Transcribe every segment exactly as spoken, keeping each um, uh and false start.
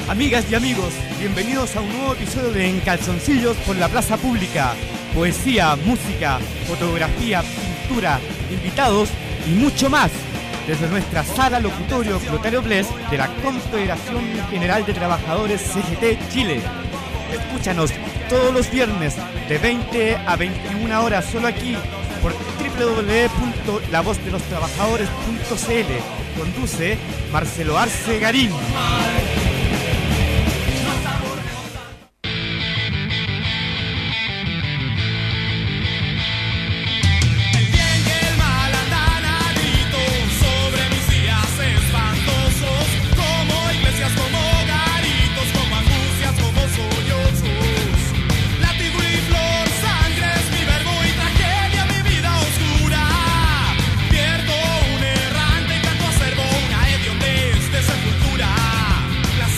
Amigas y amigos, bienvenidos a un nuevo episodio de En Calzoncillos por la Plaza Pública. Poesía, música, fotografía, pintura, invitados y mucho más. Desde nuestra sala locutorio Clotario Bles de la Confederación General de Trabajadores C G T Chile. Escúchanos todos los viernes de veinte a veintiuna horas solo aquí por doble u doble u doble u punto la voz de los trabajadores punto c l. Conduce Marcelo Arce Garín. Las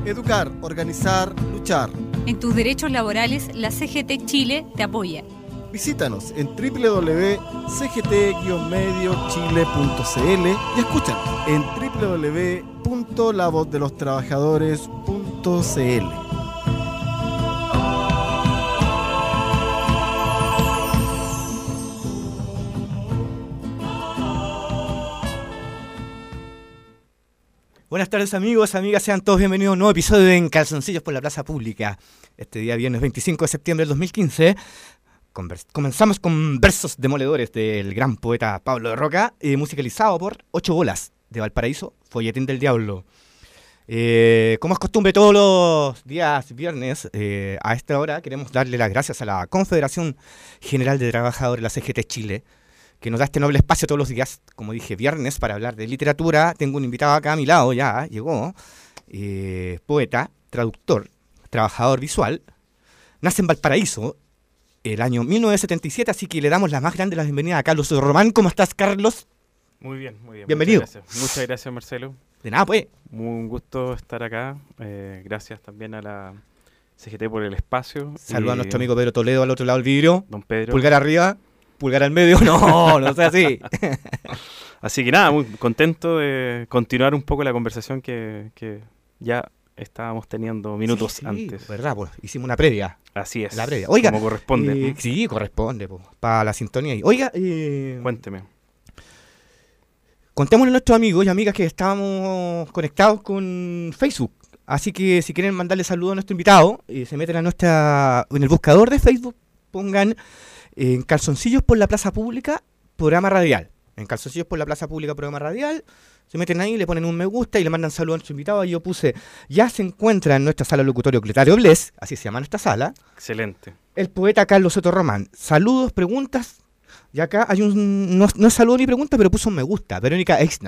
Educar, organizar, luchar. En tus derechos laborales, la C G T Chile te apoya. Visítanos en doble u doble u doble u punto c g t guion medio chile punto c l y escúchanos en doble u doble u doble u punto la voz de los trabajadores punto c l. Buenas tardes amigos, amigas, sean todos bienvenidos a un nuevo episodio de En Calzoncillos por la Plaza Pública. Este día viernes veinticinco de septiembre del dos mil quince convers- comenzamos con versos demoledores del gran poeta Pablo de Roca, eh, musicalizado por Ocho Bolas de Valparaíso, Folletín del Diablo. Eh, como es costumbre todos los días viernes, eh, a esta hora queremos darle las gracias a la Confederación General de Trabajadores, la C G T Chile, que nos da este noble espacio todos los días, como dije, viernes, para hablar de literatura. Tengo un invitado acá a mi lado, ya llegó, eh, poeta, traductor, trabajador visual, nace en Valparaíso el año mil novecientos setenta y siete, así que le damos la más grande la bienvenida a Carlos Román. ¿Cómo estás, Carlos? Muy bien, muy bien. Bienvenido. Muchas gracias, Muchas gracias Marcelo. De nada, pues. Muy un gusto estar acá. Eh, gracias también a la C G T por el espacio. Saluda a Y nuestro amigo Pedro Toledo al otro lado del vidrio. Don Pedro. Pulgar arriba, pulgar al medio. No, no sea así. Así que nada, muy contento de continuar un poco la conversación que, que ya estábamos teniendo minutos Sí, sí, antes. verdad, pues hicimos una previa. Así es. La previa. Oiga, como corresponde. Eh, ¿Mm? sí, corresponde, pues, para la sintonía ahí. Oiga, eh, Cuénteme. contémosle a nuestros amigos y amigas que estábamos conectados con Facebook. Así que si quieren mandarle saludos a nuestro invitado, eh, se meten a nuestra en el buscador de Facebook, pongan eh, en Calzoncillos por la Plaza Pública, programa radial. En Calzoncillos por la Plaza Pública, programa radial. Se meten ahí, le ponen un me gusta y le mandan saludos a nuestro invitado. Y yo puse, ya se encuentra en nuestra sala locutorio Cletario Bles, así se llama nuestra sala, Excelente. el poeta Carlos Soto Román. Saludos, preguntas. Y acá hay un, no, no es saludo ni pregunta, pero puso un me gusta, Verónica Exner.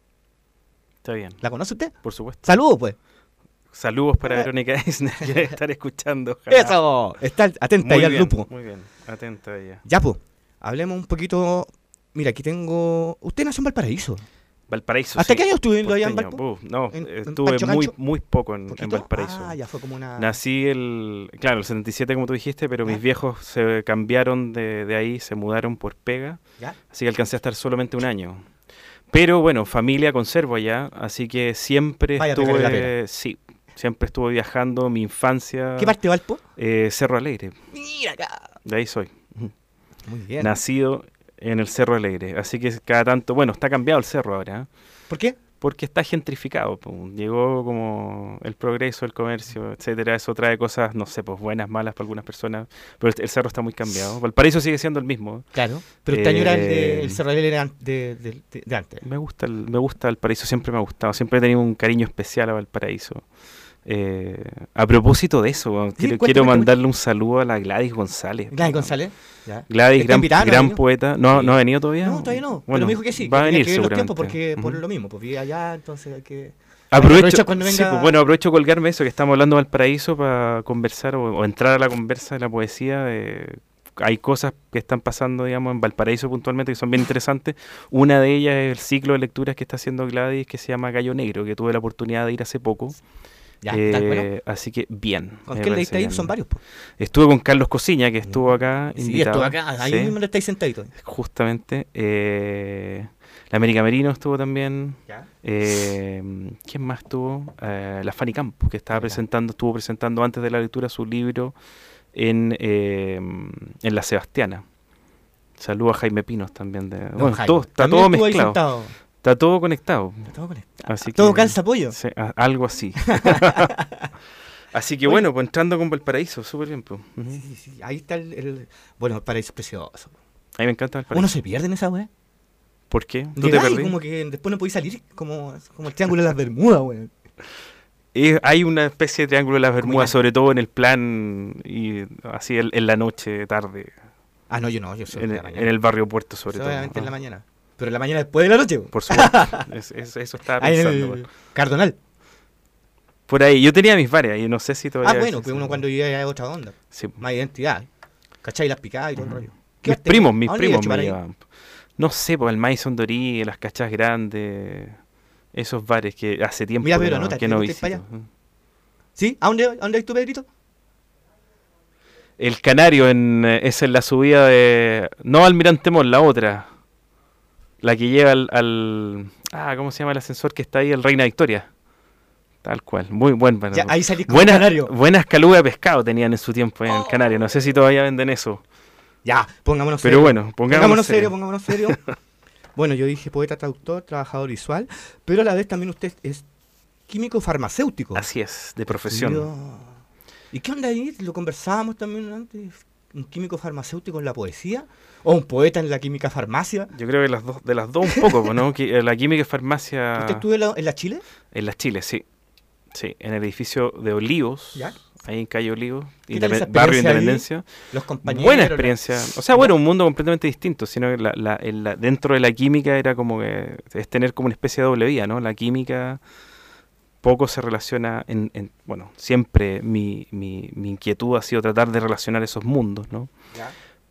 Está bien. ¿La conoce usted? Por supuesto. Saludos, pues. Saludos para Eh. Verónica Eisner, que debe estar escuchando. Ojalá. ¡Eso! Está atenta Muy ahí al bien, grupo. Muy bien, atenta a ella. Ya, pues, hablemos un poquito. Mira, aquí tengo. Usted nació en Valparaíso. Valparaíso. ¿Hasta sí, qué año estuve allá en porteño. Valpo? Uf, no, ¿En- en estuve Pancho muy, Cancho? muy poco en, en ¿Poquito? Valparaíso. Ah, ya fue como una. Nací el, claro, el setenta y siete como tú dijiste, pero ¿Ya? mis viejos se cambiaron de, de ahí, se mudaron por pega, ¿Ya? así que alcancé a estar solamente un año. Pero bueno, familia conservo allá, así que siempre Vaya a pegarle la estuve, sí, siempre estuve viajando, mi infancia, ¿Qué parte de Valpo? eh, Cerro Alegre, Mira acá. de ahí soy, Muy bien. nacido en el Cerro Alegre, así que cada tanto, bueno, está cambiado el cerro ahora, ¿eh? ¿Por qué? Porque está gentrificado, po. Llegó como el progreso, el comercio, etcétera. Eso trae cosas, no sé, pues buenas, malas para algunas personas, pero el, el cerro está muy cambiado. Valparaíso sigue siendo el mismo. Claro. Pero usted añora el, de, Eh, el Cerro Alegre de, de, de, de- de antes. Me gusta el, me gusta Valparaíso, siempre me ha gustado, siempre he tenido un cariño especial a Valparaíso. Eh, a propósito de eso, bueno, Sí, quiero, cuente, quiero cuente, mandarle un saludo a la Gladys González. Gladys González. Ya. Gladys, ¿Está gran, invitada, no ha gran venido? poeta. ¿No, Sí. ¿No ha venido todavía? No, todavía no. pero Bueno, me dijo que sí. va a que venir tenía que ver los tiempos seguramente. porque por Ujú. lo mismo. Pues vive allá, entonces hay que. Aprovecho, Aprovecha cuando sí, venga- pues, bueno, aprovecho colgarme eso que estamos hablando de Valparaíso para conversar o, o entrar a la conversa de la poesía. eh, hay cosas que están pasando, digamos, en Valparaíso puntualmente que son bien interesantes. Una de ellas es el ciclo de lecturas que está haciendo Gladys, que se llama Gallo Negro, que tuve la oportunidad de ir hace poco. Ya, Eh, está bueno. Así que bien. ¿Con me quién le parece diste ahí? bien. Son varios. Pues. Estuve con Carlos Cosiña, que estuvo acá. Sí, invitado. estuvo acá. Ahí Sí, mismo le estáis sentadito. justamente. Eh, la América Merino estuvo también. Ya. Eh, ¿Quién más estuvo? Eh, la Fanny Campos, que estaba Ya. presentando, estuvo presentando antes de la lectura su libro en, eh, en La Sebastiana. Saludo a Jaime Pinos también. De, bueno, Jaime. todo, está También todo estuvo ahí mezclado. sentado. Está todo conectado. Está todo conectado. Así ¿Todo que- calza pollo? Sí, a- algo así. Así que Oye. bueno, pues entrando con Valparaíso, súper bien. Pues. Ujú. Sí, sí, sí. Ahí está el, el- Bueno, el paraíso es precioso. A mí me encanta Valparaíso. Uno se pierde en esa weá. ¿Por qué? ¿Tú te Llegáis perdí? como que después no podéis salir como, como el triángulo de las Bermudas, weón. Eh, hay una especie de triángulo de las Bermudas, ya. sobre todo en el plan y así en, en la noche, tarde, Ah, no, yo no, yo soy en, de el- la en mañana. el barrio Puerto, sobre todo. Obviamente en la ¿no? mañana. Pero en la mañana después de la noche, weón. Por supuesto, es- es- eso estaba Ahí en pensando. el bueno. Cardonal. Por ahí, yo tenía mis varias y no sé si todavía... Ah, bueno, existe. que uno cuando vive allá es otra onda. Sí. Más identidad. ¿Cachai? Las picadas y todo el rollo. ¿Qué Mis más te- primos, ¿A mis dónde iba a primos chupar me ahí? llevaban. No sé, pues el Maison Dorí, las cachas grandes, esos bares que hace tiempo Mira, que Pedro, no, anota, que ¿te no gusta ir para visito. ¿Sí? ¿A dónde, a dónde hay tú, Pedrito? El Canario en, eh, es en la subida de... No Almirante Mall, la otra. La que lleva al, al... Ah, ¿cómo se llama el ascensor que está ahí? El Reina Victoria. Tal cual. Muy buen. Ya, ahí salís con buenas, el Canario. buenas calugas de pescado tenían en su tiempo en el Canario. No sé si todavía venden eso. Ya, pongámonos Pero serio. bueno, pongámonos, pongámonos serio. serio, pongámonos serio. Bueno, yo dije poeta, traductor, trabajador visual, pero a la vez también usted es químico farmacéutico. Así es, de profesión. Dios. ¿Y qué onda ahí? Lo conversábamos también antes. ¿Un químico farmacéutico en la poesía? ¿O un poeta en la química farmacia? Yo creo que las dos, de las dos un poco, ¿no? Que, eh, la química y farmacia... ¿Usted estuvo en la, en la Chile? En las Chile, sí. Sí, en el edificio de Olivos, ¿Ya? ahí en calle Olivos, ¿Qué tal esa Independ- barrio experiencia ahí? Independencia. Los compañeros. Buena la- experiencia. O sea, bueno, un mundo completamente distinto, sino que la, la, en la- dentro de la química era como que es tener como una especie de doble vía, ¿no? La química poco se relaciona, en, en- bueno, siempre mi, mi, mi inquietud ha sido tratar de relacionar esos mundos, ¿no? ¿Ya?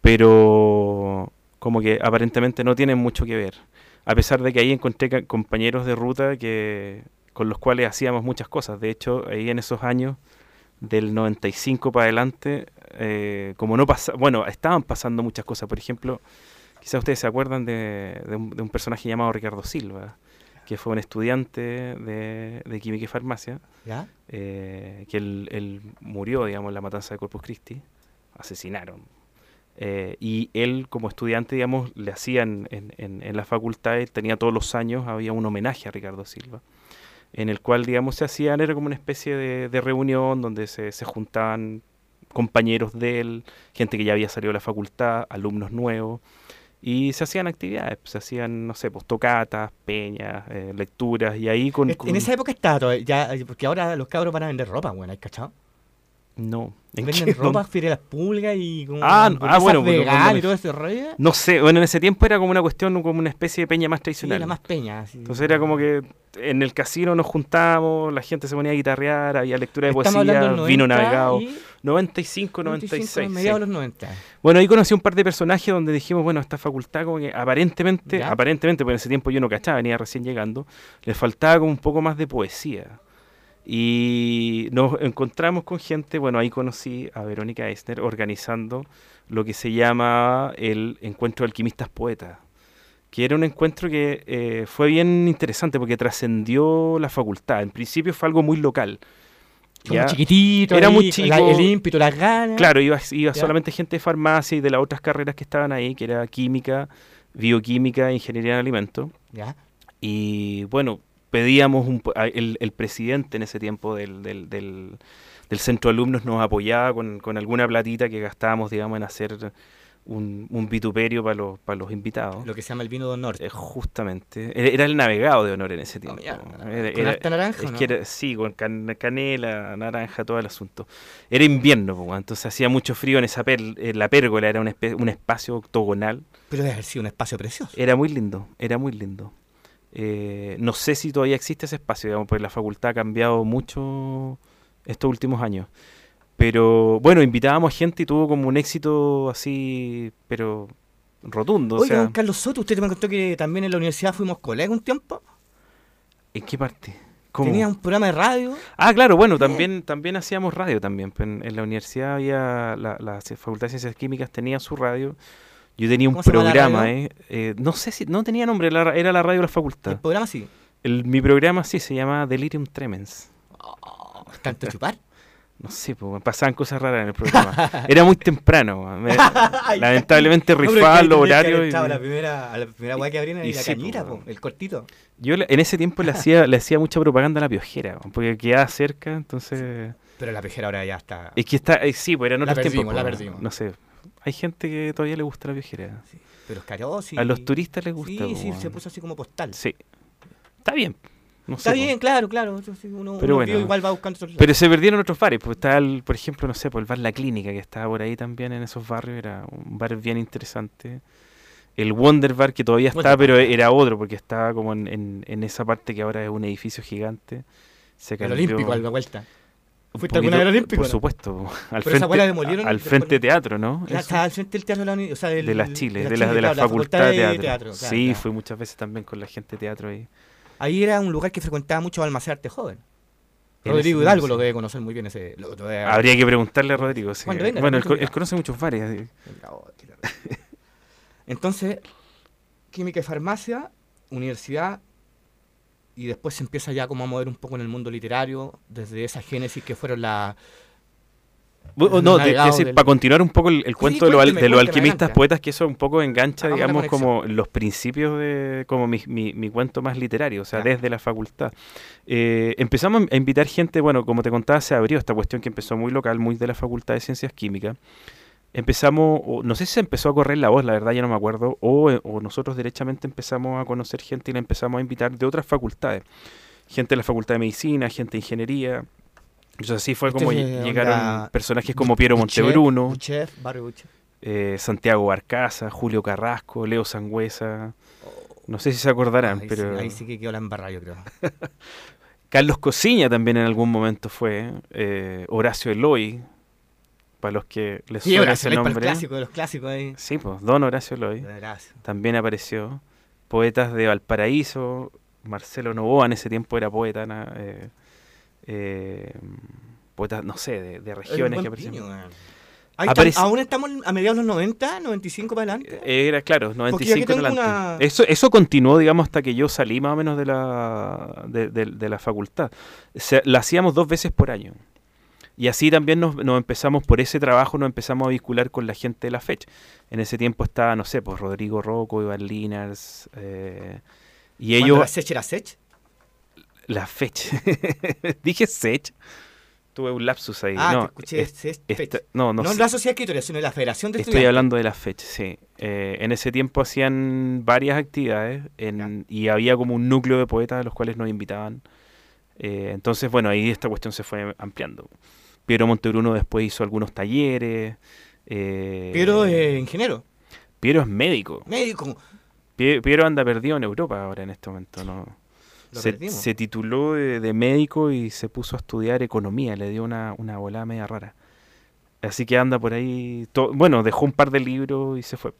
Pero como que aparentemente no tienen mucho que ver. A pesar de que ahí encontré ca- compañeros de ruta que con los cuales hacíamos muchas cosas. De hecho, ahí en esos años, del noventa y cinco para adelante, eh, como no pasa, bueno, estaban pasando muchas cosas. Por ejemplo, quizás ustedes se acuerdan de, de, un, de un personaje llamado Ricardo Silva, que fue un estudiante de, de química y farmacia, ¿Ya? eh, que él, él murió, digamos, en la matanza de Corpus Christi, asesinaron. Eh, y él, como estudiante, digamos, le hacían en, en, en la facultad, él tenía todos los años, había un homenaje a Ricardo Silva, en el cual, digamos, se hacían, era como una especie de, de reunión donde se, se juntaban compañeros de él, gente que ya había salido de la facultad, alumnos nuevos, y se hacían actividades, se hacían, no sé, pues tocatas, peñas, eh, lecturas, y ahí con... Est- con- En esa época estaba todavía, ya, porque ahora los cabros van a vender ropa, bueno, ¿hay cachado? No. ¿En Venden qué? ropa, ¿Dónde? ferias públicas y como Ah, ah, hamburguesas bueno, pues, veganas cuando- y todo ese rollo. No sé, bueno, en ese tiempo era como una cuestión, como una especie de peña más Sí, tradicional. la más peña. así. Entonces era como que en el casino nos juntábamos, la gente se ponía a guitarrear, había lectura de Estamos poesía, hablando del vino noventa navegado. y noventa y cinco, noventa y noventa y cinco, seis. mediados de Sí. los noventa. Bueno, ahí conocí un par de personajes donde dijimos, bueno, esta facultad como que aparentemente, ¿Ya? aparentemente, porque en ese tiempo yo no cachaba, venía recién llegando, le faltaba como un poco más de poesía. Y nos encontramos con gente, bueno, ahí conocí a Verónica Eisner organizando lo que se llama el Encuentro de Alquimistas Poetas, que era un encuentro que eh, fue bien interesante porque trascendió la facultad. En principio fue algo muy local. Como Ya, chiquitito, era ahí, muy con la- chico. el ímpetu, las ganas. claro, iba, iba Ya. solamente gente de farmacia y de las otras carreras que estaban ahí, que era química, bioquímica, ingeniería en alimentos. Ya. Y bueno, pedíamos, un, po- a- el, el presidente en ese tiempo del, del, del, del centro de alumnos nos apoyaba con, con alguna platita que gastábamos, digamos, en hacer un, un vituperio para los, para los invitados. Lo que se llama el vino de honor. Eh, justamente, era, era el navegado de honor en ese tiempo. ya. Era- ¿Con era- harta naranja es o no? que era- sí, con can- canela, naranja, todo el asunto. Era invierno, po, entonces hacía mucho frío en esa per- en la pérgola, era un, espe- un espacio octogonal. Pero debe haber sido un espacio precioso. Era muy lindo, era muy lindo. Eh, no sé si todavía existe ese espacio, digamos, porque la facultad ha cambiado mucho estos últimos años. Pero bueno, invitábamos gente y tuvo como un éxito así, pero rotundo. O Oiga, sea, don Carlos Soto, usted me contó que también en la universidad fuimos colegas un tiempo. ¿en qué parte? ¿Cómo? Tenía un programa de radio. Ah, claro, bueno, también también hacíamos radio también. pues, En, en la universidad había, la, la Facultad de Ciencias Químicas tenía su radio. Yo tenía un ¿Cómo se llama la programa, radio? eh, eh, no sé si, no tenía nombre, la ra- era la radio de la facultad. El programa sí. El, mi programa sí se llama Delirium Tremens. Oh, ¿tanto chupar? No sé, pues, pasaban cosas raras en el programa. Era muy temprano. me- lamentablemente rifaban los horarios. y- A la primera, a la primera weá que abrían y y la sí, cañita, po, po, el cortito. Yo le- en ese tiempo le hacía le hacía mucha propaganda a la piojera, porque quedaba cerca, entonces... Pero la pejera ahora ya está. Es que está, eh, sí, pues eran La otros perdimos, tiempos. la pues, perdimos. No sé, hay gente que todavía le gusta la piojera. Sí, pero es caro, sí. A los turistas les gusta. Sí, pues, sí, bueno. se puso así como postal. Sí, está bien. No Está sé, bien, pues. claro, claro. eso sí, Uno, Pero uno bueno. vio igual va buscando otros lados. Pero se perdieron otros bares, pues está el, por ejemplo, no sé, por el bar La Clínica, que estaba por ahí también en esos barrios, era un bar bien interesante. El Wonder Bar, que todavía está, Wonder pero era otro, porque estaba como en, en, en esa parte que ahora es un edificio gigante. Se El cambió Olímpico, a la vuelta. un ¿Fuiste alguna vez al poquito- Olímpico? Por no? supuesto, al Pero esa weá la frente, demolieron al después- frente teatro, ¿no? Ya Eso. estaba al frente del Teatro de la Uni- o sea, del- De las Chile, de, de la, de la, claro, facultad, de Teatro. claro, Sí, claro. fui muchas veces también con la gente de teatro ahí. Ahí era un lugar que frecuentaba mucho Balmaceda Arte Joven. En Rodrigo ese Hidalgo tiempo, lo sí. debe conocer muy bien ese. Lo, lo debe- Habría que preguntarle a Rodrigo. Sí. Cuando venga, Bueno, él, también co- que él venga. conoce muchos varias. sí. Oh, qué terrible. Entonces, química y farmacia, universidad, y después se empieza ya como a mover un poco en el mundo literario, desde esa génesis que fueron la... Bu- el No, de- navegado es decir, del- para continuar un poco el, el Sí, cuento de, lo al- cuénteme, de los cuénteme, alquimistas adelante. poetas, que eso un poco engancha, Hagamos la digamos, conexión. como los principios de como mi, mi, mi cuento más literario, o sea, Ya. desde la facultad. Eh, empezamos a invitar gente, bueno, como te contaba, se abrió esta cuestión que empezó muy local, muy de la Facultad de Ciencias Químicas. Empezamos, o no sé si se empezó a correr la voz, la verdad ya no me acuerdo, o, eh, o nosotros derechamente empezamos a conocer gente y la empezamos a invitar de otras facultades. Gente de la Facultad de Medicina, gente de Ingeniería. Entonces así fue Este como es, lle- onda, llegaron personajes como Piero Buchef, Montebruno, Buchef, Barrio Buchef. eh, Santiago Barcaza, Julio Carrasco, Leo Sangüesa. No sé si se acordarán, Ahí, pero sí, ahí sí que quedó la embarrada, yo creo. Carlos Cosiña también en algún momento fue, eh, Horacio Eloy, para los que les Sí, suena ahora ese se ve para el nombre. clásico de los clásicos ahí. Sí, pues, don Horacio Eloy Gracias. también apareció. Poetas de Valparaíso, Marcelo Novoa en ese tiempo era poeta, na- eh, eh, poetas, no sé, de, de regiones que aparecían. piño, weón. Ahí Aparece- está- aún estamos a mediados de los noventa, noventa y cinco para adelante. Era, claro, noventa y cinco Porque en aquí tengo adelante. una- Eso, eso continuó, digamos, hasta que yo salí más o menos de la, de, de- de la facultad. Se- la hacíamos dos veces por año. Y así también nos, nos empezamos, por ese trabajo, nos empezamos a vincular con la gente de la fecha. En ese tiempo estaba, no sé, pues Rodrigo Rocco, Iván Linars, eh, y Cuando ellos... la Sech era Sech. La fecha. Dije Sech. Tuve un lapsus ahí. Ah, no, te escuché es- Sech, esta- Fech. no, no, No, sé. la Sociedad de Escritores, sino la Federación de Estoy Estudiantes. hablando de la fecha, sí. Eh, en ese tiempo hacían varias actividades en- y había como un núcleo de poetas a los cuales nos invitaban. Eh, entonces, bueno, ahí esta cuestión se fue ampliando. Piero Montebruno después hizo algunos talleres. eh, Pero eh, ingeniero, Piero es médico. médico. Pie- Piero anda perdido en Europa ahora en este momento. ¿no? Lo Se, perdimos. se tituló de, de médico y se puso a estudiar economía. Le dio una, una volada media rara. Así que anda por ahí. to- bueno, dejó un par de libros y se fue.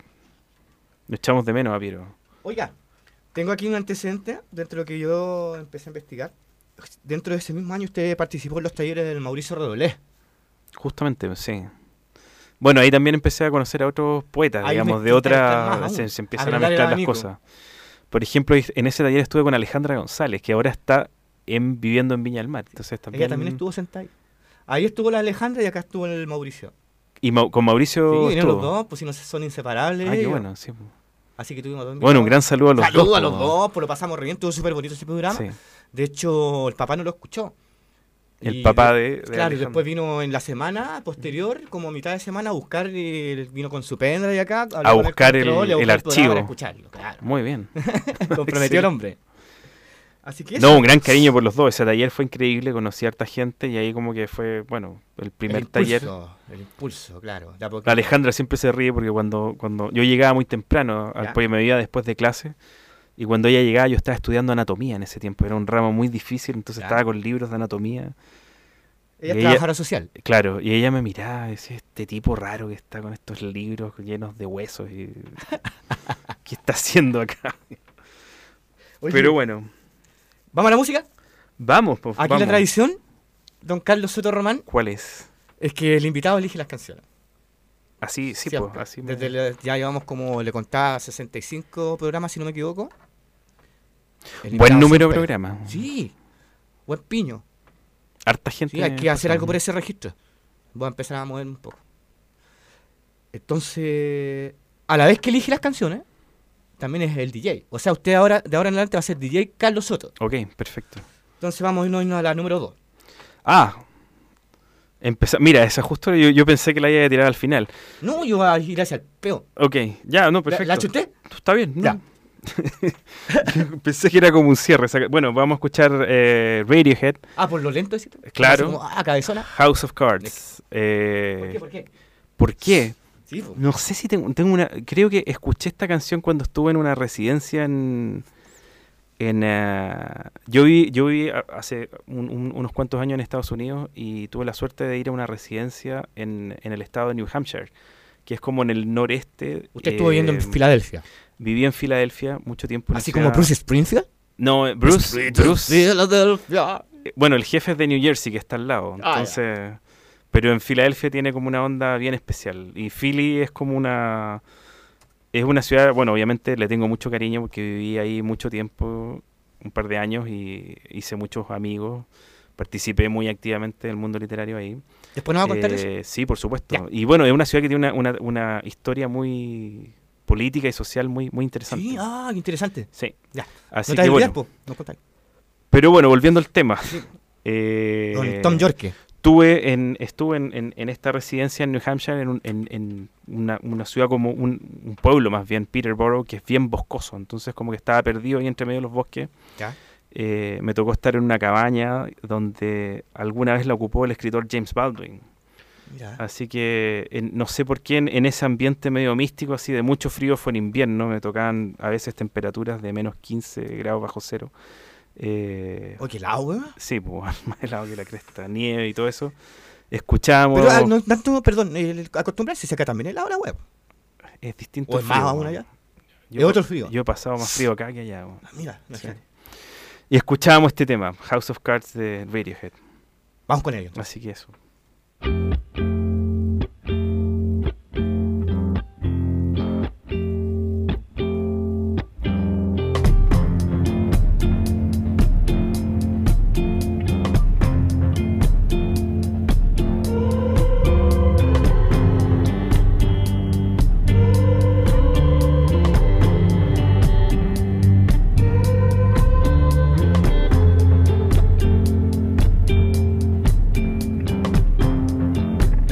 Lo echamos de menos a Piero. Oiga, tengo aquí un antecedente dentro de lo que yo empecé a investigar. Dentro de ese mismo año usted participó en los talleres del Mauricio Rodolés. Justamente, sí. Bueno, ahí también empecé a conocer a otros poetas, Ahí digamos, me de gusta estar otra... más Se, aún. se empiezan a Agregar el mezclar las abanico. cosas. Por ejemplo, en ese taller estuve con Alejandra González, que ahora está en, viviendo en Viña del Mar. Entonces también... Ella también estuvo sentada ahí. Ahí estuvo la Alejandra y acá estuvo el Mauricio. Y Mau- con Mauricio Sí, vinieron los estuvo. dos, pues si no se- son inseparables. Ah, qué ellos. bueno, sí. Así que tuvimos dos Bueno, un gran invitados. saludo a los Saludos dos. a los po. dos, pues lo pasamos re bien, estuvo súper bonito ese programa. Sí. De hecho, el papá no lo escuchó. El Y papá de- de, de Claro, y Alejandra. después vino en la semana posterior, como mitad de semana, a buscar, eh, vino con su pendrive acá. habló A con buscar el- control y a el buscar programa archivo. para escucharlo, claro. Muy bien. Comprometió el hombre. Así que No, un gran cariño por los dos. Ese taller fue increíble, conocí a harta gente y ahí como que fue, bueno, el primer el taller. impulso, el impulso, claro. de a poquito. La Alejandra siempre se ríe porque cuando, cuando yo llegaba muy temprano, al Ya. porque me iba después de clase, y cuando ella llegaba yo estaba estudiando anatomía en ese tiempo, era un ramo muy difícil, entonces Ya. estaba con libros de anatomía. Ella es y trabajadora social. Claro, y ella me miraba y decía, este tipo raro que está con estos libros llenos de huesos, y ¿qué está haciendo acá? Oye, Pero bueno, ¿vamos a la música? vamos, pues, Aquí vamos. la tradición, don Carlos Soto Román, ¿Cuál es? es que el invitado elige las canciones. Así, sí, Siempre. pues, así me- Desde el- ya llevamos, como le contaba, sesenta y cinco programas, si no me equivoco. El Buen invitado número de siempre- programa. Sí, buen piño. Harta gente. Sí, hay que hacer pasando. algo por ese registro. Voy a empezar a moverme un poco. Entonces, a la vez que elige las canciones, también es el D J. O sea, usted ahora, de ahora en adelante va a ser D J Carlos Soto. Ok, perfecto. Entonces vamos a irnos, irnos a la número dos. Ah, empezar. Mira, esa justo yo, yo pensé que la iba a tirar al final. No, yo voy a ir hacia el peo. Ok, ya, no, ¿La, perfecto. ¿La chuté? Está bien, ¿no? Ya. Yo pensé que era como un cierre. esa- Bueno, vamos a escuchar eh, Radiohead, Ah, por lo lento, ¿sí? Claro. Así como, ah, cabezona. House of Cards. Eh, ¿Por qué? ¿Por qué? ¿Por qué? Sí, po. No sé si tengo, tengo una... Creo que escuché esta canción cuando estuve en una residencia en... en ah, yo vi, yo viví a- hace un- un- unos cuantos años en Estados Unidos y tuve la suerte de ir a una residencia en, en el estado de New Hampshire, que es como en el noreste. Usted estuvo viviendo en eh, Filadelfia. Viví en Filadelfia mucho tiempo. en la Así ciudad- como Bruce Springsteen. No, eh, Bruce... Bruce Philadelphia. Bueno, el jefe es de New Jersey, que está al lado. Ah, Entonces, pero en Filadelfia tiene como una onda bien especial. Y Philly es como una... Es una ciudad, bueno, obviamente le tengo mucho cariño porque viví ahí mucho tiempo, un par de años, y hice muchos amigos. Participé muy activamente en el mundo literario ahí. Después nos va a contar Eh, eso. Sí, por supuesto. Ya. Y bueno, es una ciudad que tiene una, una, una historia muy política y social muy, muy interesante. Sí, ah, qué interesante. Sí. Ya. Así no te que olvides, bueno. po. Nos contáis. Pero bueno, volviendo al tema. Eh, Don Tom Yorke. Estuve en, estuve en, en, en esta residencia en New Hampshire, en, un- en, en una, una ciudad como un, un pueblo más bien, Peterborough, que es bien boscoso. Entonces como que estaba perdido ahí entre medio de los bosques. Ya. Eh, me tocó estar en una cabaña donde alguna vez la ocupó el escritor James Baldwin. Mira. Así que en- no sé por qué en, en ese ambiente medio místico, así de mucho frío, fue en invierno. Me tocaban a veces temperaturas de menos quince grados bajo cero. Eh, Oye, qué helado, weón. sí, pues, más helado que la cresta, nieve y todo eso. Escuchábamos... Pero ah, no, tanto, perdón, el, acostumbrarse, se acá también helado la web. Es distinto O el es más frío, aún weón. allá. Yo, Es otro frío. Yo he pasado más frío acá que allá. weón. Ah, mira, Sí. imagínate. Y escuchábamos este tema, House of Cards de Radiohead. Vamos con ello. entonces. Así que eso. Thank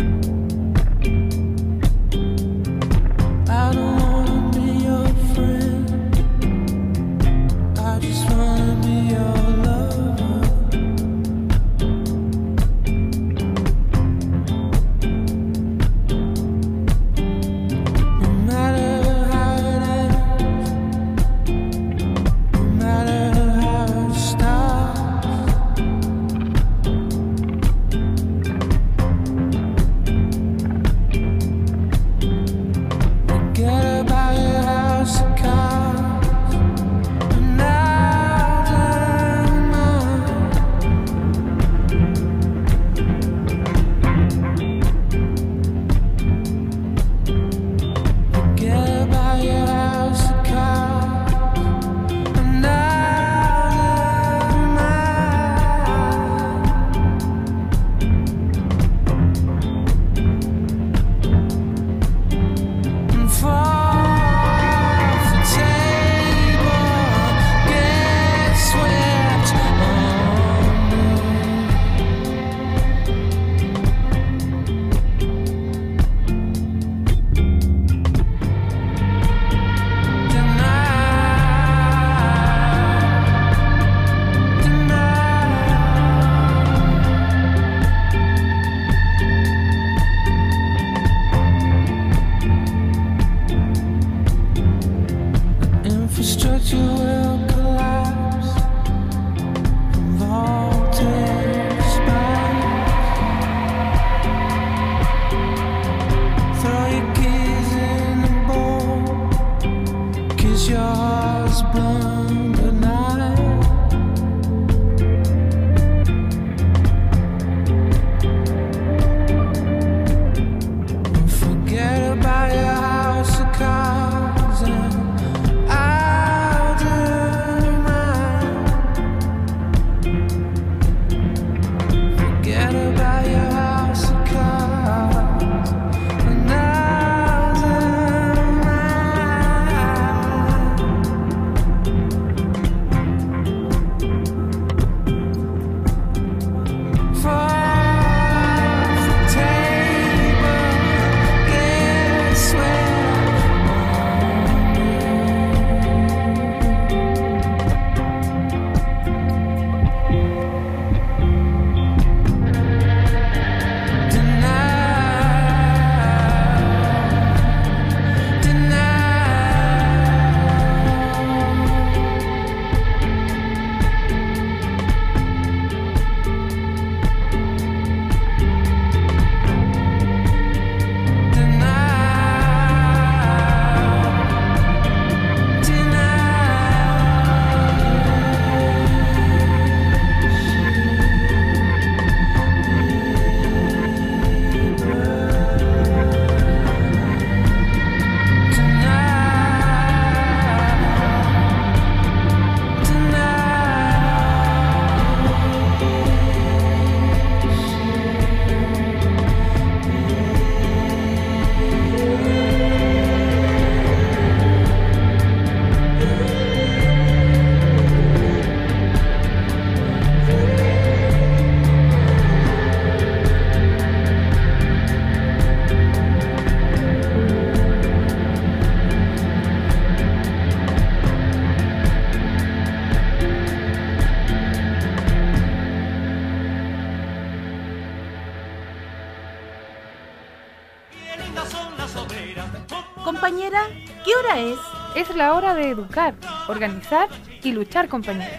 Compañera, ¿qué hora es? Es la hora de educar, organizar y luchar, compañera.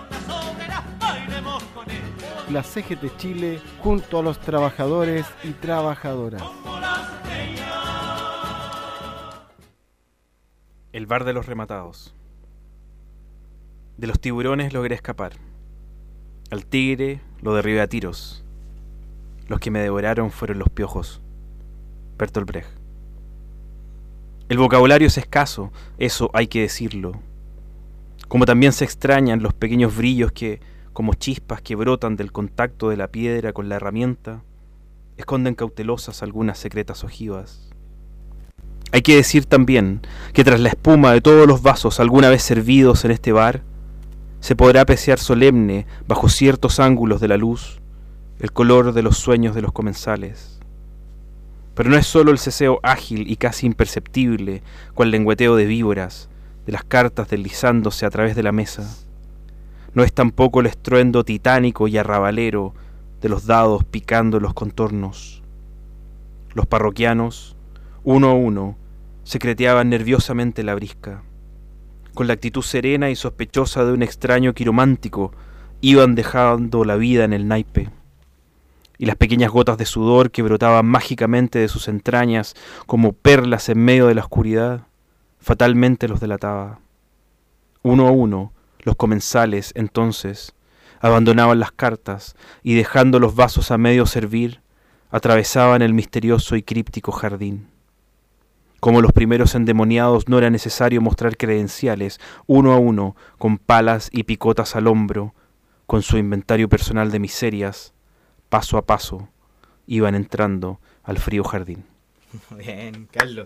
La C G T Chile junto a los trabajadores y trabajadoras. El bar de los rematados. De los tiburones logré escapar. Al tigre lo derribé a tiros. Los que me devoraron fueron los piojos. Bertolt Brecht. El vocabulario es escaso, eso hay que decirlo. Como también se extrañan los pequeños brillos que, como chispas que brotan del contacto de la piedra con la herramienta, esconden cautelosas algunas secretas ojivas. Hay que decir también que tras la espuma de todos los vasos alguna vez servidos en este bar, se podrá apreciar solemne, bajo ciertos ángulos de la luz, el color de los sueños de los comensales. Pero no es sólo el ceseo ágil y casi imperceptible, cual lengüeteo de víboras, de las cartas deslizándose a través de la mesa. No es tampoco el estruendo titánico y arrabalero de los dados picando los contornos. Los parroquianos, uno a uno, secreteaban nerviosamente la brisca. Con la actitud serena y sospechosa de un extraño quiromántico, iban dejando la vida en el naipe. Y las pequeñas gotas de sudor que brotaban mágicamente de sus entrañas como perlas en medio de la oscuridad, fatalmente los delataba. Uno a uno, los comensales, entonces, abandonaban las cartas y dejando los vasos a medio servir, atravesaban el misterioso y críptico jardín. Como los primeros endemoniados no era necesario mostrar credenciales, uno a uno, con palas y picotas al hombro, con su inventario personal de miserias, paso a paso, iban entrando al frío jardín. Bien, Carlos.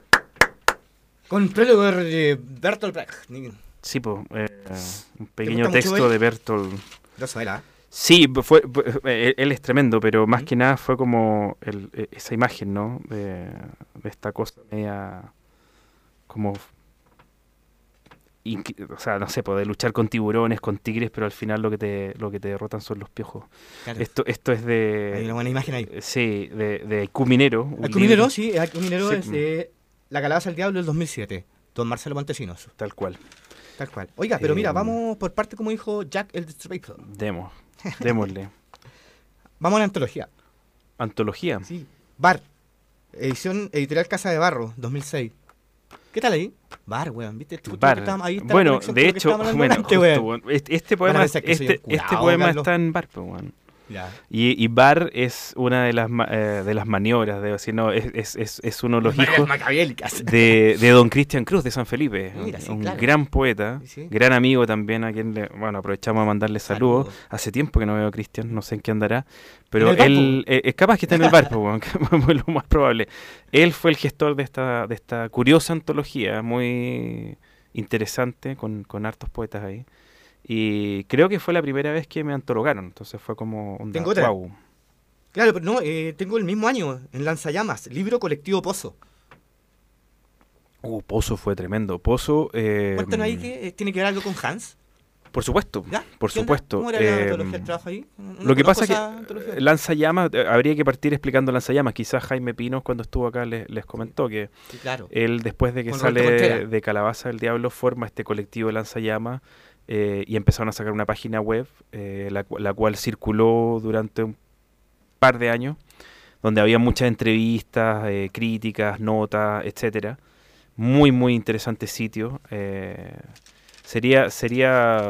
Con prólogo de Bertolt Brecht. Sí, pues, eh, un pequeño texto de Bertolt. Rosuela. Sí, fue, fue, él es tremendo, pero más que nada fue como el, esa imagen, ¿no? De, de esta cosa media como... o sea, no sé, poder luchar con tiburones, con tigres, pero al final lo que te lo que te derrotan son los piojos. Claro. Esto esto es de... Hay una buena imagen ahí. Sí, de, de Aicú Minero. Aicú Minero, sí, Aicú Minero sí. Es de La calabaza del diablo del dos mil siete. Don Marcelo Montesinos. Tal cual. Tal cual. Oiga, pero eh, mira, vamos por parte como dijo Jack el Destripador. Demos, démosle. Vamos a la antología. ¿Antología? Sí. Bar. Edición Editorial Casa de Barro, dos mil seis. ¿Qué tal ahí? Bar, weón, ¿viste? Bar. Ahí está bueno, de hecho, bueno, justo, weón. Este, este poema, este, este poema está en Bar, pues, weón. Ya. Y, y Bar es una de las eh, de las maniobras, de decir, no, es, es, es, es uno de los hijos de, de don Cristian Cruz de San Felipe, Mira, un, sí, un claro. gran poeta, sí, sí. gran amigo también, a quien le, bueno, aprovechamos a mandarle saludos. Saludos. Hace tiempo que no veo a Cristian, no sé en qué andará, pero él eh, es capaz que está en el bar, pues, lo más probable. Él fue el gestor de esta de esta curiosa antología, muy interesante, con, con hartos poetas ahí. Y creo que fue la primera vez que me antologaron, entonces fue como un tengo otra. Wow. Claro, pero no, eh, tengo el mismo año en Lanzallamas, libro colectivo Pozo. Uh, Pozo fue tremendo. Pozo. Eh, Cuéntanos ahí que eh, tiene que ver algo con Hans. Por supuesto, ¿Ya? por supuesto. ¿Cómo era la eh, antología del trabajo ahí? No, lo que pasa es que Lanzallamas, eh, habría que partir explicando Lanzallamas. Quizás Jaime Pinos, cuando estuvo acá, les, les comentó que sí, claro. él, después de que con sale de, de Calabaza del Diablo, forma este colectivo Lanzallamas. Eh, y empezaron a sacar una página web, eh, la, la cual circuló durante un par de años, donde había muchas entrevistas, eh, críticas, notas, etcétera. Muy, muy interesante sitio. Eh, sería, sería...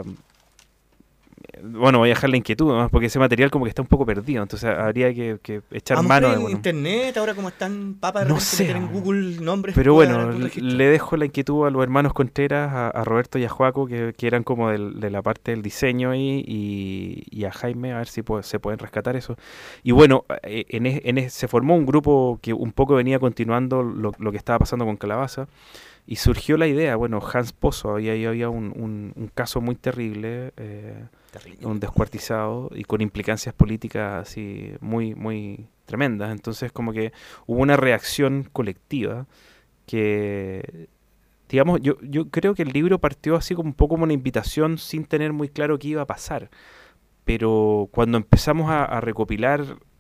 Bueno, voy a dejar la inquietud, ¿no? Porque ese material como que está un poco perdido, entonces habría que, que echar ¿Vamos mano en de bueno. internet, ahora como están papas, no sé, en Google nombres. Pero bueno, le dejo la inquietud a los hermanos Contreras, a, a Roberto y a Joaco, que, que eran como del, de la parte del diseño ahí, y, y a Jaime, a ver si puede, se pueden rescatar eso. Y bueno, en, en, en, se formó un grupo que un poco venía continuando lo, lo que estaba pasando con Calabaza, y surgió la idea, bueno, Hans Pozo, ahí, ahí había un, un, un caso muy terrible, eh, terrible, un descuartizado y con implicancias políticas así muy, muy tremendas. Entonces como que hubo una reacción colectiva que, digamos, yo, yo creo que el libro partió así como un poco como una invitación sin tener muy claro qué iba a pasar. Pero cuando empezamos a, a recopilar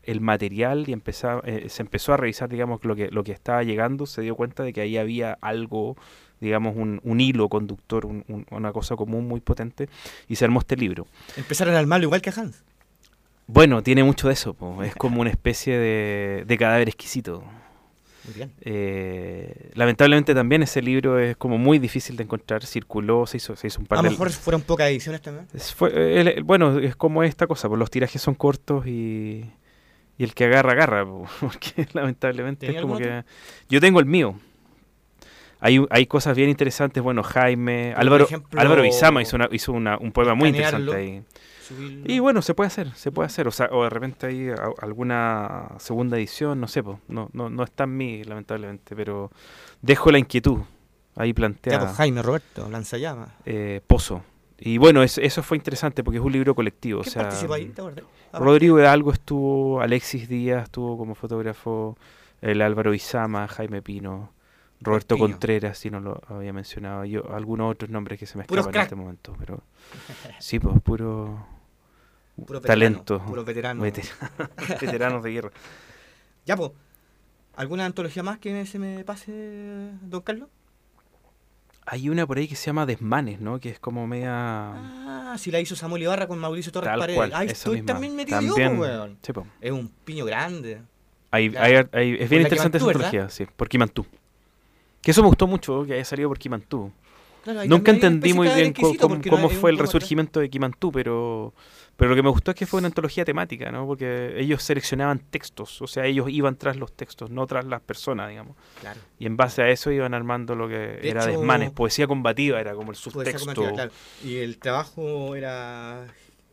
el material y empezaba, eh, se empezó a revisar, digamos, lo que, lo que estaba llegando, se dio cuenta de que ahí había algo, digamos, un, un hilo conductor, un, un, una cosa común muy potente, y se armó este libro. Empezaron a armarlo igual que a Hans. Bueno, tiene mucho de eso, po. Es como una especie de, de cadáver exquisito. Muy bien. Eh, lamentablemente también ese libro es como muy difícil de encontrar, circuló, se hizo, se hizo un par A de... lo mejor fueron pocas ediciones también. Es- fue- el- el- bueno, es como esta cosa, pues los tirajes son cortos y, y el que agarra, agarra, po, porque lamentablemente ¿Tenía es como algún que... Yo tengo el mío. Hay, hay cosas bien interesantes, bueno, Jaime, Por Álvaro, ejemplo, Álvaro Izama hizo, una, hizo una, un poema muy escanearlo. interesante ahí. Subirlo. Y bueno, se puede hacer, se puede hacer, o sea, o de repente hay a- alguna segunda edición, no sé, po, no, no, no está en mí, lamentablemente, pero dejo la inquietud ahí Ya, planteada. pues, Jaime Roberto, Lanzallamas. eh, Pozo. Y bueno, es- eso fue interesante porque es un libro colectivo, o ¿Quién sea, participó ahí? ¿Te acuerdas? Rodrigo Hidalgo estuvo, Alexis Díaz estuvo como fotógrafo, el Álvaro Izama, Jaime Pino, Roberto Pino. Contreras, si no lo había mencionado yo, algunos otros nombres que se me Puros escapan en crack. este momento, pero sí, pues puro, Puro veterano, talento, Puro veterano. veter- veteranos de guerra. Ya, pues. ¿Alguna antología más que se me pase, don Carlos? Hay una por ahí que se llama Desmanes, ¿no? Que es como media... Ah, si la hizo Samuel Ibarra con Mauricio Torres Tal Paredes. cual, Ahí esa estoy misma. también metido También- yo, po, weón. Sí, po. Es un piño grande. Hay, Claro. hay- hay- es Por bien la interesante esa Quimantú, ¿verdad? antología, sí, por Quimantú. Que eso me gustó mucho, que haya salido por Quimantú. Claro, ahí Nunca también hay una entendí especie muy de bien co- exquisito, cómo, porque no cómo es fue un el poema resurgimiento de Quimantú, pero, pero lo que me gustó es que fue una antología temática, ¿no? Porque ellos seleccionaban textos, o sea, ellos iban tras los textos, no tras las personas, digamos. atrás. Claro. Y en base a eso iban armando lo que De era hecho, Desmanes, poesía combativa, era como el Puede ser subtexto. combativa, claro. Y el trabajo era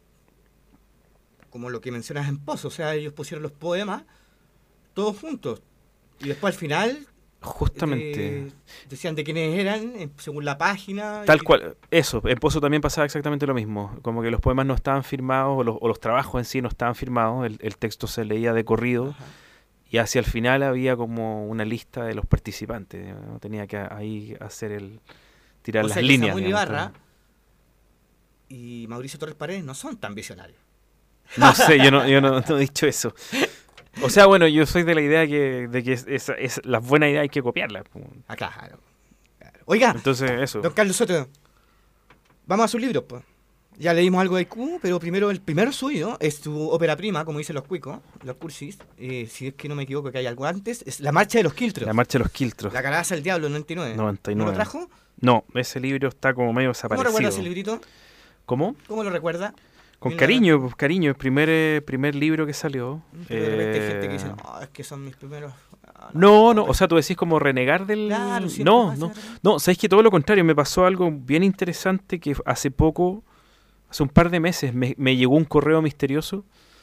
como lo que mencionas en Pozo, o sea, ellos pusieron los poemas todos juntos. Y después al final Justamente. eh, decían de quiénes eran, eh, según la página. Tal y- cual, eso, en Pozo también pasaba exactamente lo mismo, como que los poemas no estaban firmados, o los, o los trabajos en sí no estaban firmados, el, el texto se leía de corrido, Ajá. y hacia el final había como una lista de los participantes, ¿no? Tenía que ahí hacer el, tirar O las sea, que líneas. Samuel digamos, Ibarra pero- y Mauricio Torres Paredes no son tan visionarios. No sé, yo no, yo no, no he dicho eso. O sea, bueno, yo soy de la idea que, de que es, es- es- las buenas ideas hay que copiarlas. po. Ah, claro. claro. Oiga, Entonces, eso. don Carlos Soto, vamos a sus libros, pues. Ya leímos algo de Q, pero primero el primero suyo es su ópera prima, como dicen los cuicos, los cursis. Eh, si es que no me equivoco que hay algo antes, es La Marcha de los Quiltros. La Marcha de los Quiltros. La Calabaza del Diablo, noventa y nueve. noventa y ¿No nueve. lo trajo? No, ese libro está como medio ¿Cómo desaparecido. recuerda ese librito? ¿Cómo? ¿Cómo lo recuerda? Con Mira, cariño, pues, cariño, el primer, eh, primer libro que salió. Pero de repente hay gente que eh, dice, no, es que son mis primeros... ah, No, no, o sea, tú decís como renegar del... Claro, siempre no, pasa, no, ¿verdad? no, sabes que todo lo contrario, me pasó algo bien interesante que hace poco, hace un par de meses, me, me llegó un correo misterioso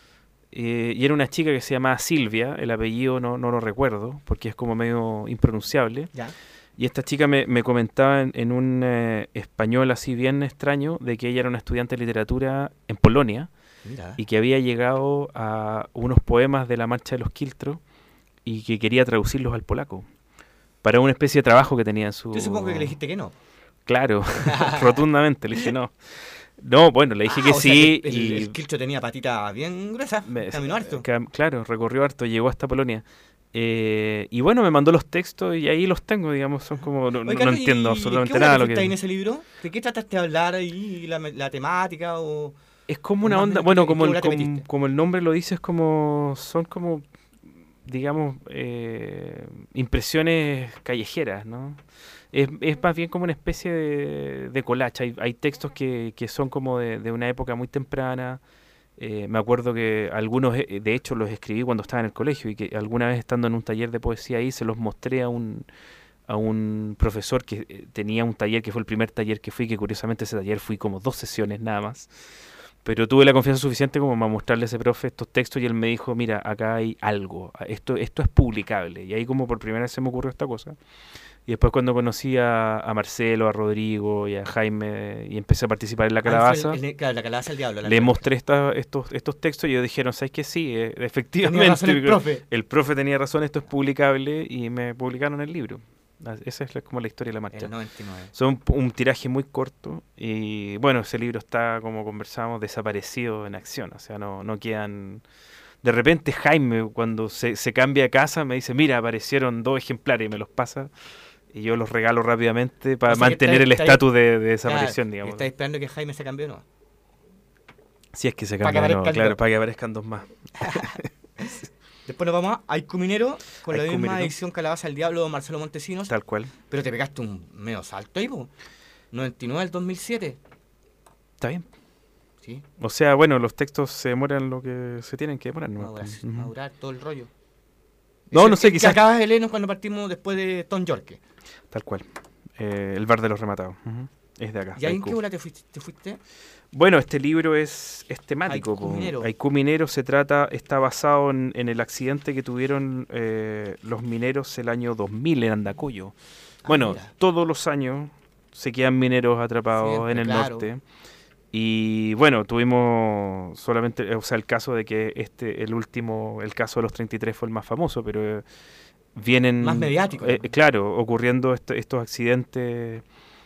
eh, y era una chica que se llamaba Silvia, el apellido no, no lo recuerdo porque es como medio impronunciable, Ya. y esta chica me, me comentaba en, en un eh, español así bien extraño de que ella era una estudiante de literatura en Polonia Mira. y que había llegado a unos poemas de la Marcha de los Quiltros y que quería traducirlos al polaco para una especie de trabajo que tenía en su... Yo supongo que le dijiste que no. Claro, rotundamente, le dije no. No, bueno, le dije Ah, que o sea sí que el, y... el Quiltro tenía patita bien gruesa, me- caminó harto. Cam- Claro, recorrió harto, llegó hasta Polonia. Eh, y bueno, me mandó los textos y ahí los tengo, digamos, son como... No, no- Oye, no Carlos, entiendo ¿y absolutamente qué nada hueá lo fuiste ahí que... en ese libro? ¿De qué trataste de hablar ahí? ¿La, la temática o...? Es como o una más onda, bien, bueno, ¿en qué como el, bola te como, metiste? como el nombre lo dice, es como, son como, digamos, eh, impresiones callejeras, ¿no? Es, es más bien como una especie de, de collage. Hay, hay textos que, que son como de, de una época muy temprana. Eh, me acuerdo que algunos, eh, de hecho, los escribí cuando estaba en el colegio y que alguna vez estando en un taller de poesía ahí se los mostré a un, a un profesor que eh, tenía un taller, que fue el primer taller que fui, que curiosamente ese taller fui como dos sesiones nada más. Pero tuve la confianza suficiente como para mostrarle a ese profe estos textos y él me dijo, mira, acá hay algo, esto, esto es publicable. Y ahí como por primera vez se me ocurrió esta cosa. Y después cuando conocí a, a Marcelo, a Rodrigo y a Jaime y empecé a participar en La Ah, fue Calabaza, el- el- claro, la calabaza del diablo. la le novela. mostré esta- estos, estos textos y ellos dijeron, ¿sabes qué? Sí, eh, Tenía efectivamente. razón el profe. el profe tenía razón, esto es publicable y me publicaron el libro. Ah, esa es la- como la historia de la marcha. El noventa y nueve. Son un, un tiraje muy corto y bueno, ese libro está, como conversamos, desaparecido en acción, o sea, no, no quedan... De repente Jaime, cuando se, se cambia de casa, me dice, mira, aparecieron dos ejemplares y me los pasa. Y yo los regalo rápidamente para O sea que mantener está- el está- estatus de, de desaparición, Claro, digamos. ¿Estás esperando que Jaime se cambie o no? Si es que se para que cambia, no, aparezcan claro, dos. para que aparezcan dos más. Después nos vamos a Aiku Minero con la Aiku misma Minero. edición Calabaza del Diablo de Marcelo Montesinos. Tal cual. Pero te pegaste un medio salto ahí, po. noventa y nueve al dos mil siete. Está bien. Sí, O sea, bueno, los textos se demoran lo que se tienen que demorar. ¿no? madurar, Ujú. madurar todo el rollo. No, Ese no sé, que- quizás- Que acabas de leernos cuando partimos después de Tom Yorke. Tal cual. Eh, el bar de los rematados. Ujú. Es de acá. ¿Y ahí en Haiku. qué bola te fuiste? ¿Te fuiste? Bueno, este libro es, es temático. Haiku po. Minero. Haiku Minero se trata, está basado en, en el accidente que tuvieron eh, los mineros el año dos mil en Andacollo. Ah, Bueno, mira. todos los años se quedan mineros atrapados Siempre, en el claro. norte. Y bueno, tuvimos solamente, o sea, el caso de que este, el último, el caso de los treinta y tres fue el más famoso, pero eh, vienen... Más mediático, eh, ¿no? claro, ocurriendo est- estos accidentes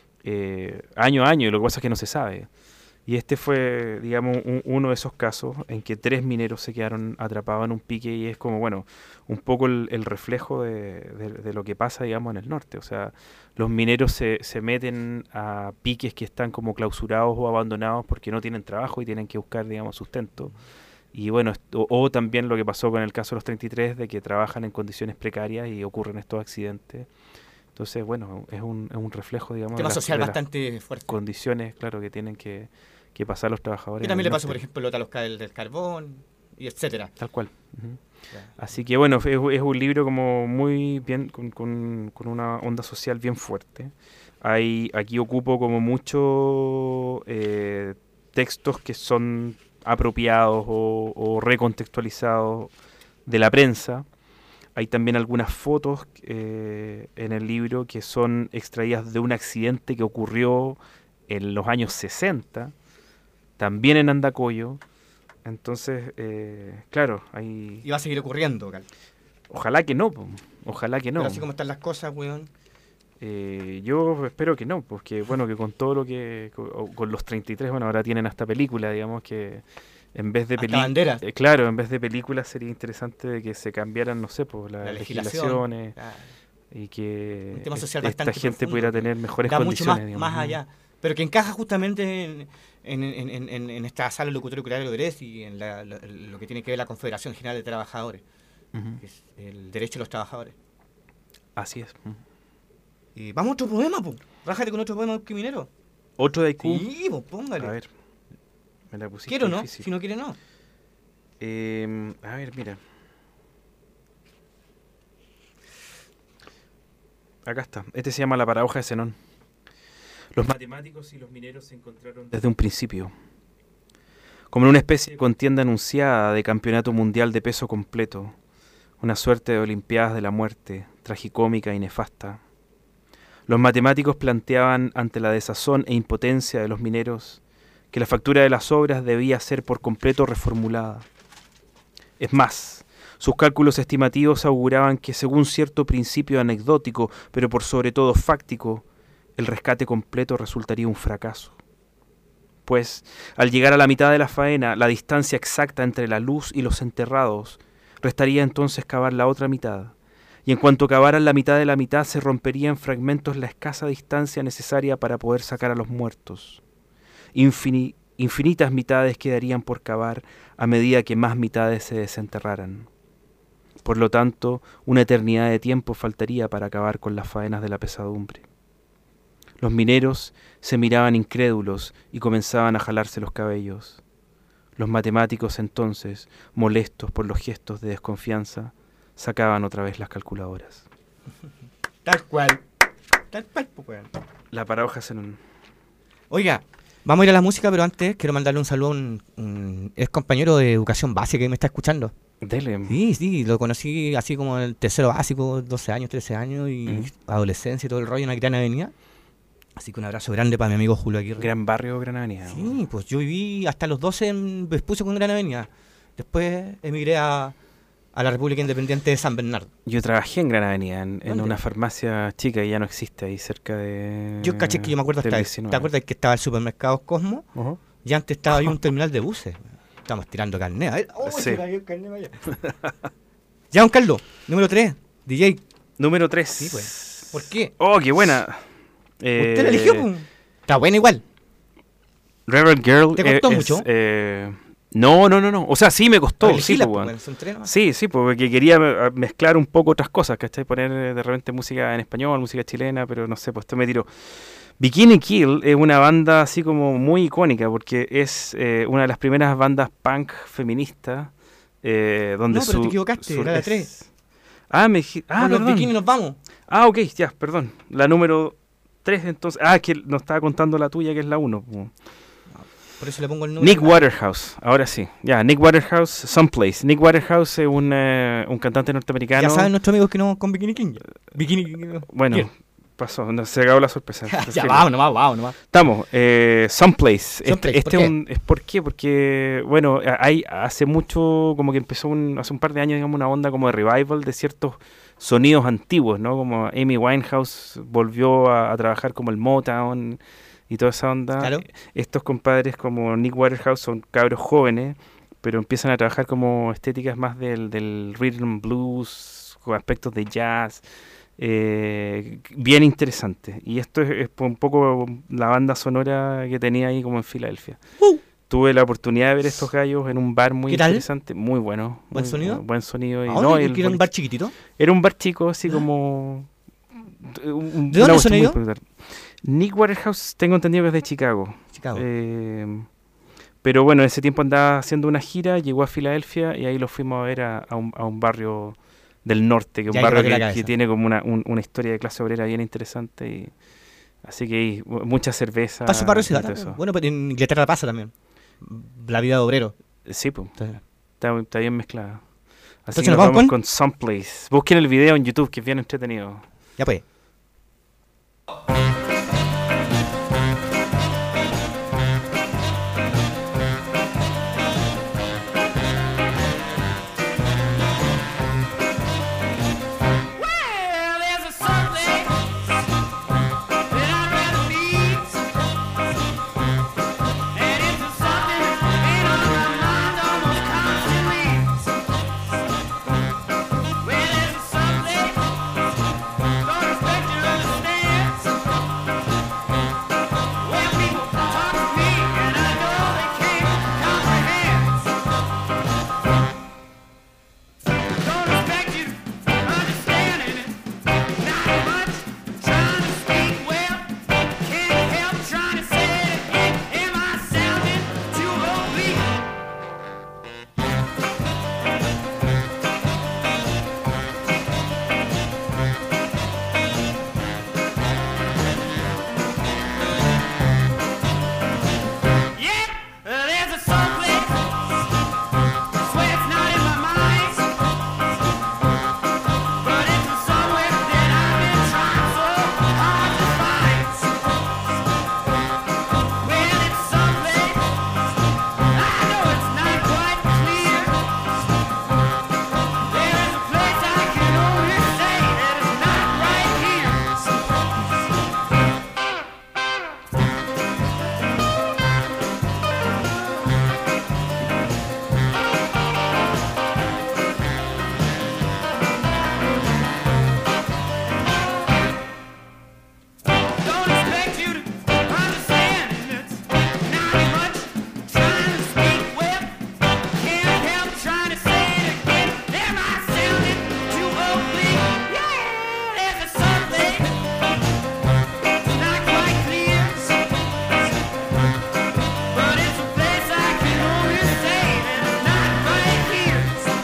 eh, año a año, y lo que pasa es que no se sabe. Y este fue, digamos, un- uno de esos casos en que tres mineros se quedaron atrapados en un pique y es como, bueno, un poco el, el reflejo de, de- de lo que pasa, digamos, en el norte. O sea, los mineros se, se meten a piques que están como clausurados o abandonados porque no tienen trabajo y tienen que buscar, digamos, sustento. Y bueno, esto- o también lo que pasó con el caso de los treinta y tres, de que trabajan en condiciones precarias y ocurren estos accidentes. Entonces, bueno, es un, es un reflejo, digamos, de Tema las- social de las bastante fuerte. condiciones, claro, que tienen que, que pasar los trabajadores. Que en también el le pasó, por norte. ejemplo, Lota los ca- el del carbón, y etcétera. Tal cual. Ujú. Así que bueno, es, es un libro como muy bien, con, con, con una onda social bien fuerte. Hay, aquí ocupo como muchos eh, textos que son apropiados o, o recontextualizados de la prensa. Hay también algunas fotos eh, en el libro que son extraídas de un accidente que ocurrió en los años sesenta, también en Andacollo. Entonces, eh, claro, hay... Y va a seguir ocurriendo, Cal. Ojalá que no, po. Ojalá que no. Pero así como están las cosas, weón. Eh, yo espero que no, porque bueno, que con todo lo que... Con, o con los treinta y tres, bueno, ahora tienen hasta película, digamos que en vez de Hasta películas... banderas. claro, en vez de películas sería interesante de que se cambiaran, no sé, pues las La legislaciones legislación. Ah, y que Un tema es- social esta bastante gente profundo, pudiera que tener mejores da mucho condiciones. más, digamos, más ¿no? allá. Pero que encaja justamente en, en, en, en, en- en esta sala locutorio de Logrés y en la- lo, lo que tiene que ver la Confederación General de Trabajadores, Ujú. que es el derecho de los trabajadores. Así es. Ujú. Y vamos a otro poema, pues. Rájate con otro poema de Minero. Otro de Haiku. Sí, pues póngale. A ver. Me la pusiste Quiero, ¿no? difícil. Si no quiere, no. Eh, a ver, mira. Acá está. Este se llama La paradoja de Zenón. Los matemáticos y los mineros se encontraron desde un principio, como en una especie de contienda anunciada de campeonato mundial de peso completo, una suerte de olimpiadas de la muerte, tragicómica y nefasta. Los matemáticos planteaban ante la desazón e impotencia de los mineros que la factura de las obras debía ser por completo reformulada. Es más, sus cálculos estimativos auguraban que según cierto principio anecdótico, pero por sobre todo fáctico, el rescate completo resultaría un fracaso. Pues, al llegar a la mitad de la faena, la distancia exacta entre la luz y los enterrados, restaría entonces cavar la otra mitad, y en cuanto cavaran la mitad de la mitad se rompería en fragmentos la escasa distancia necesaria para poder sacar a los muertos. Infini- infinitas mitades quedarían por cavar a medida que más mitades se desenterraran. Por lo tanto, una eternidad de tiempo faltaría para acabar con las faenas de la pesadumbre. Los mineros se miraban incrédulos y comenzaban a jalarse los cabellos. Los matemáticos entonces, molestos por los gestos de desconfianza, sacaban otra vez las calculadoras. Tal cual. Tal cual, pues, weón. La paradoja es en un... Oiga, vamos a ir a la música, pero antes quiero mandarle un saludo a un, un ex compañero de educación básica que me está escuchando. Dele. Sí, sí, lo conocí así como en el tercero básico, doce años, trece años y Ujú. adolescencia y todo el rollo en la Gran Avenida. Así que un abrazo grande para mi amigo Julio Aguirre. Gran barrio, Gran Avenida. Sí, pues yo viví hasta los doce en Vespucio con Gran Avenida. Después emigré a, a la República Independiente de San Bernardo. Yo trabajé en Gran Avenida, en, en ¿Dónde? una farmacia chica y ya no existe ahí cerca de... Yo caché que yo me acuerdo del hasta... diecinueve. ¿Te acuerdas que estaba el supermercado Cosmo? Ujú. Y antes estaba ahí un terminal de buses. Estamos tirando carne. A ver, oh, Sí. se cayó el carné para allá. Ya, don Carlos, número tres, D J. Número tres. Sí, pues. ¿Por qué? Oh, qué buena. Eh, ¿Usted la eligió? Pum? Está buena igual. Reverend Girl. ¿Te costó eh, es, mucho? eh, no, no, no, no. O sea, sí me costó. Pero Sí, elegíla, pues, pues, weón. bueno, son tres nomás. Sí, sí, porque quería me- mezclar un poco otras cosas, ¿cachai? Poner eh, de repente música en español, música chilena, pero no sé, pues esto me tiró. Bikini Kill es una banda así como muy icónica, porque es eh, una de las primeras bandas punk feministas, eh, donde No, pero su... te equivocaste, su- era la es- tres. Ah, me dij- ah, Con los perdón. bikinis nos vamos. Ah, ok, ya, perdón. La número tres, entonces... Ah, es que nos estaba contando la tuya, que es la uno. Por eso le pongo el número. Nick Waterhouse, ahora sí. Ya, Nick Waterhouse, Someplace. Nick Waterhouse es un, eh, un cantante norteamericano. Ya saben nuestros amigos que no con Bikini King. Bikini King. no. Bueno, Bien. pasó, no, se acabó la sorpresa. ya, Perfecto. vamos nomás, vamos nomás. Estamos, eh, Someplace. Someplace, Este, ¿por este qué? es un, es ¿por qué? Porque, bueno, a- hay hace mucho, como que empezó un, hace un par de años, digamos, una onda como de revival de ciertos sonidos antiguos, ¿no? Como Amy Winehouse volvió a, a trabajar como el Motown y toda esa onda. Claro. Estos compadres como Nick Waterhouse son cabros jóvenes, pero empiezan a trabajar como estéticas más del, del rhythm and blues, con aspectos de jazz, eh, bien interesante. Y esto es, es un poco la banda sonora que tenía ahí como en Filadelfia. Uh. Tuve la oportunidad de ver estos gallos en un bar muy ¿Qué tal? interesante, muy bueno. ¿Buen muy sonido? bu- Buen sonido. Y, ¿A no, dónde? el ¿Que era un boliche- bar chiquitito? era un bar chico, así como... un- ¿De una dónde cuestión son muy ellos? particular. Nick Waterhouse, tengo entendido que es de Chicago. Chicago. Eh, pero bueno, en ese tiempo andaba haciendo una gira, llegó a Filadelfia y ahí lo fuimos a ver a, a un, a un barrio del norte, que es Ya un ahí te barrio bajé la que, cabeza. que tiene como una, un- una historia de clase obrera bien interesante. Y, así que ahí, mu- mucha cerveza. Pasa para y todo ciudad. eso. Bueno, pero en Inglaterra pasa también. La vida de obrero. Sí, pues, Entonces, está, está bien mezclada. Así Entonces que nos nos vamos vamos con- con Someplace. Busquen el video en YouTube, que es bien entretenido. ya pues. Well, there's a someplace that I'd rather be, and it's a something that's been on my mind almost constantly. Well, there's a someplace, don't expect you to understand, where people talk to me and I know they can't comprehend. Don't expect you to understand it. Not much trying to speak well. Can't help trying to say it again. Am I sounding too oblique? Yep, there's a someplace. Swear it's not in my mind. But it's a somewhere that I've been trying so hard to find. Well, it's someplace. I know it's not quite clear. There is a place I can only say that it's not right here. Don't expect you to understand. It's not much trying to speak well. Can't help trying to say it again. Am I sounding too oblique? Yeah, there's a something. It's not quite clear. But it's a place I can only say that it's not right here.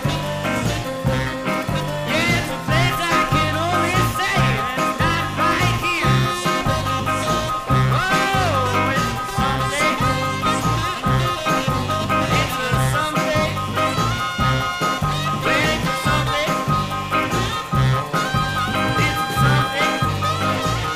Yeah, it's a place I can only say that it's not right here. Oh, it's a someday. It's a someday. Well, it's a someday. It's a someday.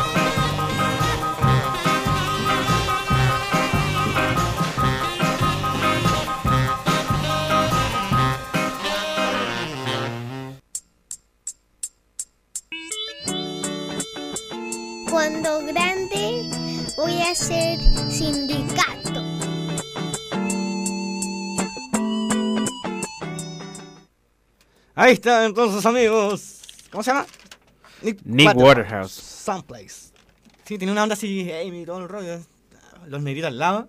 Cuando grande voy a ser sindicato. Ahí está, entonces, amigos. ¿Cómo se llama? Nick Waterhouse. Someplace. Sí, tiene una onda así, Amy, todo el rollo. Los negritos al lado.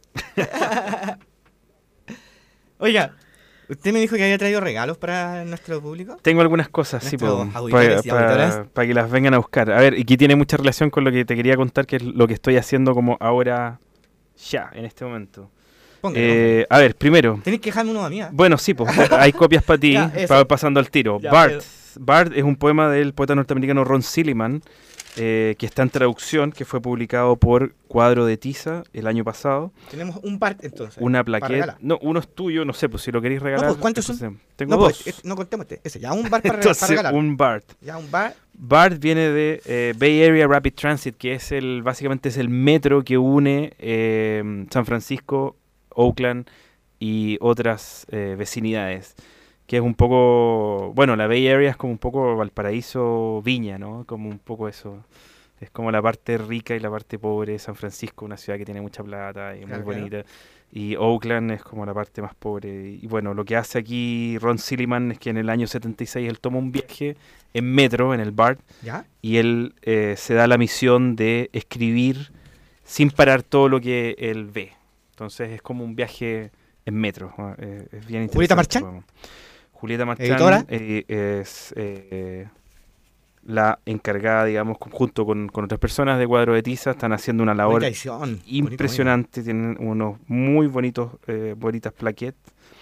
Oiga, usted me dijo que había traído regalos para nuestro público. Tengo algunas cosas, sí, Nuestros para auditores y auditoras. que las vengan a buscar. A ver, y que tiene mucha relación con lo que te quería contar, que es lo que estoy haciendo como ahora, ya, en este momento. Póngale, Eh, a ver, primero, Tenés que dejarme uno a mí. ¿eh? bueno, sí, pues hay copias para ti, Ya, eso. para pasando al tiro. Ya, Bart. pero- Bart es un poema del poeta norteamericano Ron Silliman, eh, que está en traducción, que fue publicado por Cuadro de Tiza el año pasado. Tenemos un par entonces. Una para plaqueta. regalar. No, uno es tuyo, no sé, pues si lo queréis No, regalar. pues, ¿cuántos son? entonces, Tengo No, dos. pues, es- no contemos este. Ese, ya un bar para, rega- Entonces, para regalar. un Bart. Ya un bar. BART viene de eh, Bay Area Rapid Transit, que es el básicamente es el metro que une eh, San Francisco, Oakland y otras eh, vecinidades. Que es un poco, bueno, la Bay Area es como un poco Valparaíso, Viña, ¿no? Como un poco eso. Es como la parte rica y la parte pobre de San Francisco, una ciudad que tiene mucha plata y Claro, muy claro. bonita. Y Oakland es como la parte más pobre. Y bueno, lo que hace aquí Ron Silliman es que en el año setenta y seis él toma un viaje en metro, en el BART, ¿Ya? y él eh, se da la misión de escribir sin parar todo lo que él ve. Entonces es como un viaje en metro. ¿no? Eh, es bien interesante. ¿Julieta Marchán? Bueno. Julieta Marchán ¿Editora? eh, es eh, la encargada, digamos, con- junto con, con otras personas de Cuadro de Tiza, están haciendo una labor Bonita edición. Bonito, impresionante. Tienen unos muy bonitos, eh, bonitas plaquettes.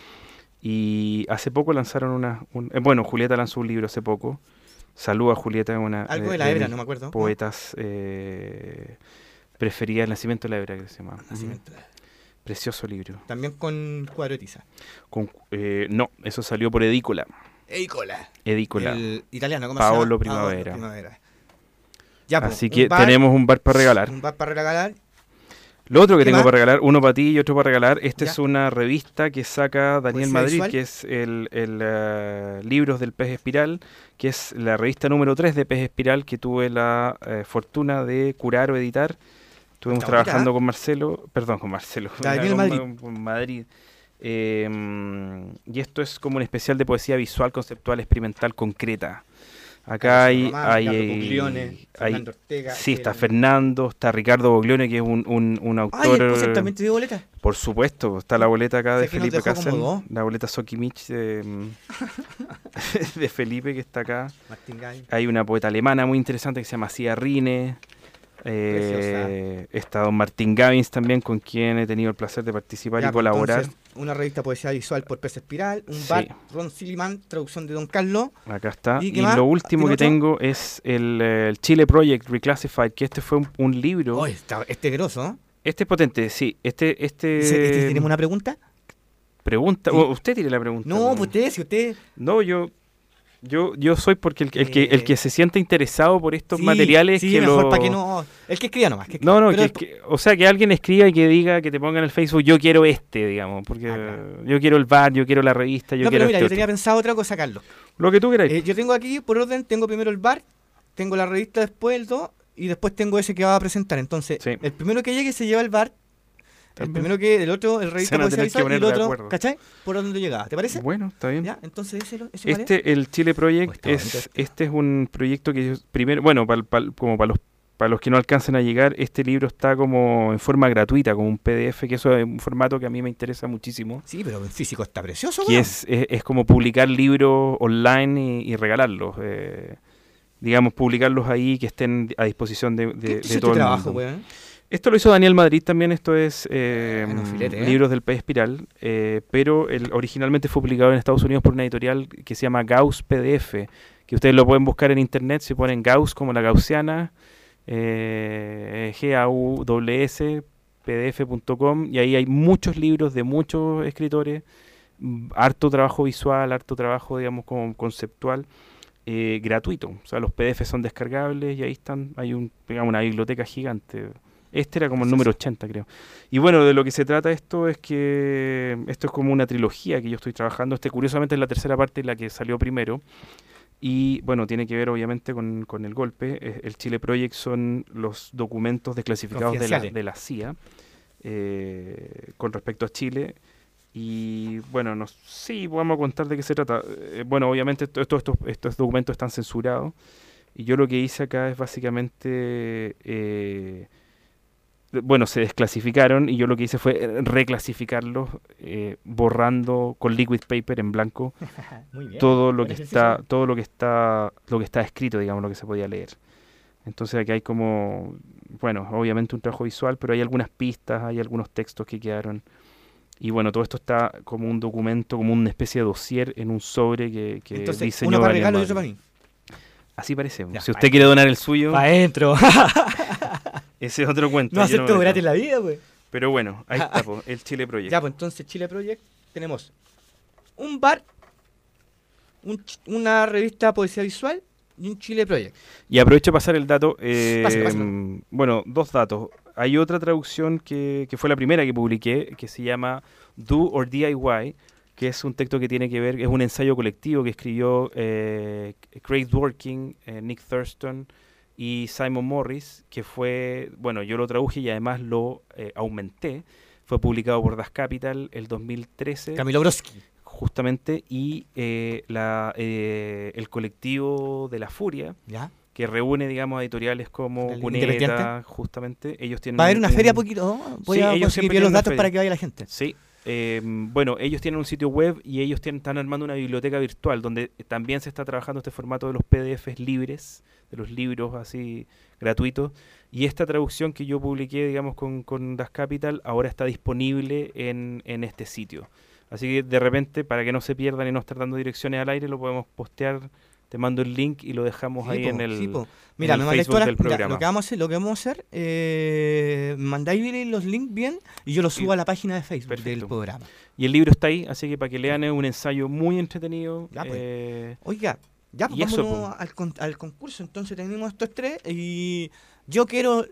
Y hace poco lanzaron una... un- eh, bueno, Julieta lanzó un libro hace poco. Saluda a Julieta, una Algo eh, de la de hebra, mis no me acuerdo. poetas eh, preferidas, El nacimiento de la hebra, que se llama. Nacimiento. Precioso libro. También con cuadro de tiza. Con, eh, no, eso salió por Edícola. Eicola. Edícola. El italiano, ¿cómo Paolo se llama? Primavera. Paolo Primavera. Ya, pues, Así un que bar, tenemos un bar para regalar. Un bar para regalar. Lo otro que ¿Qué tengo más? para regalar, uno para ti y otro para regalar, esta Ya. es una revista que saca Daniel ¿Poesía Madrid, visual? que es el, el eh, Libros del Pez Espiral, que es la revista número tres de Pez Espiral que tuve la eh, fortuna de curar o editar. Estuvimos Está bonita, trabajando ¿eh? con Marcelo, perdón, con Marcelo, Daniel con, Madrid. con- con Madrid. Eh, mm, y esto es como un especial de poesía visual, conceptual, experimental, concreta. Acá hay, Román, hay, Ricardo hay- Buglione, hay- Fernando Ortega, sí, está el- Fernando, está Ricardo Boglione, que es un, un, un Ay, autor. el Puser también te dio boleta. Por supuesto, está la boleta acá de Sé que nos Felipe dejó como Casen, dos. la boleta Sokimich de, de Felipe que está acá. Martín Gay. Hay una poeta alemana muy interesante que se llama Cia Rine. Eh, está don Martín Gavins también, con quien he tenido el placer de participar Ya, y pues, colaborar. entonces, una revista poesía visual por Pez Espiral, un Sí. bar, Ron Silliman, traducción de Don Carlos. Acá está. ¿Y Y, qué más? lo último que ¿Tiene otro? tengo es el, eh, el Chile Project Reclassified, que este fue un, un libro. Oh, está, este grosso, ¿no? Este es potente, sí. Este, este, Dice, este, ¿Tenemos una pregunta? pregunta. Sí. o usted tiene la pregunta. No, pues usted, si usted... No, yo, yo, yo soy porque el, el que, el que se siente interesado por estos Sí, materiales sí, que mejor lo... para que no... El que escriba nomás. Que escriba. No, no, Pero que, que- o sea, que alguien escriba y que diga, que te ponga en el Facebook, yo quiero este, digamos, porque Ah, claro. yo quiero el bar, yo quiero la revista, yo no, quiero pero mira, este yo otro. tenía pensado otra cosa, Carlos. Lo que tú queráis. Eh, yo tengo aquí, por orden, tengo primero el bar, tengo la revista después el dos, y después tengo ese que va a presentar. Entonces, Sí. el primero que llegue se lleva el bar, el También. primero que, el otro, el revista Se van a poesía tener que visual, y el poner de otro, acuerdo. ¿cachai? Por donde llegaba, ¿te parece? Bueno, está bien. ¿Ya? Entonces, ese, lo- ese cuál es? Este, el Chile Oh, Project, está bonito es, este. este es un proyecto que yo- primero, bueno, pal- pal- como para los para los que no alcancen a llegar, este libro está como en forma gratuita, como un P D F, que eso es un formato que a mí me interesa muchísimo. Sí, pero en físico está precioso, Que weón. es, es, es como publicar libros online y, y regalarlos. eh, digamos, publicarlos ahí, que estén a disposición de, de, ¿Qué de es este todo el trabajo, mundo. weón? Esto lo hizo Daniel Madrid también, esto es eh, Bueno, filete, ¿eh? Libros del Pez Espiral, eh, pero el, originalmente fue publicado en Estados Unidos por una editorial que se llama Gauss P D F, que ustedes lo pueden buscar en internet, si ponen Gauss como la gaussiana, eh, G A U S S, P D F punto com, y ahí hay muchos libros de muchos escritores, mm, harto trabajo visual, harto trabajo, digamos, como conceptual, eh, gratuito. O sea, los P D F son descargables y ahí están, hay un, digamos, una biblioteca gigante. Este era como el número ochenta, creo. Y bueno, de lo que se trata esto es que esto es como una trilogía que yo estoy trabajando. Este, curiosamente, es la tercera parte, la que salió primero. Y bueno, tiene que ver obviamente con, con el golpe. Eh, El Chile Project son los documentos desclasificados de la, Confidenciales. de la C I A eh, con respecto a Chile. Y bueno, nos, sí, vamos a contar de qué se trata. Eh, bueno, obviamente to- esto- estos, estos documentos están censurados. Y yo lo que hice acá es básicamente, eh, de- bueno, se desclasificaron y yo lo que hice fue eh, reclasificarlos, eh, borrando con liquid paper en blanco Muy bien. todo lo Buen que ejercicio. está, todo lo que está, lo que está escrito, digamos, lo que se podía leer. Entonces aquí hay como, bueno, obviamente un trabajo visual, pero hay algunas pistas, hay algunos textos que quedaron. Y bueno, todo esto está como un documento, como una especie de dossier en un sobre que, que Entonces, diseñó uno para Daniel regalo y Madrid. otro para mí. Así parece. Ya, si pa' usted quiere donar el suyo, Para adentro. ese es otro cuento. No yo hacer me todo meto. gratis en la vida, pues. Pero bueno, ahí está, po, el Chile Project. Ya, pues entonces Chile Project tenemos un bar, un ch- una revista poesía visual y un Chile Project. Y aprovecho de pasar el dato. eh, Pásalo, pásalo. mm, Bueno, dos datos. Hay otra traducción que, que fue la primera que publiqué, que se llama Do or D I Y, que es un texto que tiene que ver, es un ensayo colectivo que escribió eh, Craig Dworkin, eh, Nick Thurston y Simon Morris, que fue, bueno, yo lo traduje y además lo eh, aumenté. Fue publicado por Das Capital el dos mil trece. Camilo Broski. Justamente, y eh, la, eh, el colectivo de La Furia, ¿Ya? que reúne, digamos, editoriales como ¿El Cuneta, Independiente? justamente. Ellos tienen Va a haber una un- feria poquito. Voy Sí, a ellos conseguir siempre bien los tienen una datos feria. para que vaya la gente. Sí. eh, bueno, ellos tienen un sitio web y ellos tienen, están armando una biblioteca virtual donde también se está trabajando este formato de los P D Fs libres, de los libros así gratuitos. Y esta traducción que yo publiqué, digamos, con, con Das Capital, ahora está disponible en, en este sitio. Así que de repente, para que no se pierdan y no estar dando direcciones al aire, lo podemos postear. Te mando el link y lo dejamos Sí, ahí po, en el, sí, po. Mira, el me mandáis Facebook todas del las- mira, programa. lo que vamos a hacer, lo que vamos a hacer, eh, mandáis bien los links bien y yo los subo a la página de Facebook del Perfecto. programa. Y el libro está ahí, así que para que lean es un ensayo muy entretenido. Ya, pues. eh, Oiga, ya pues Y eso, vámonos al, con- al concurso. Entonces tenemos estos tres y yo quiero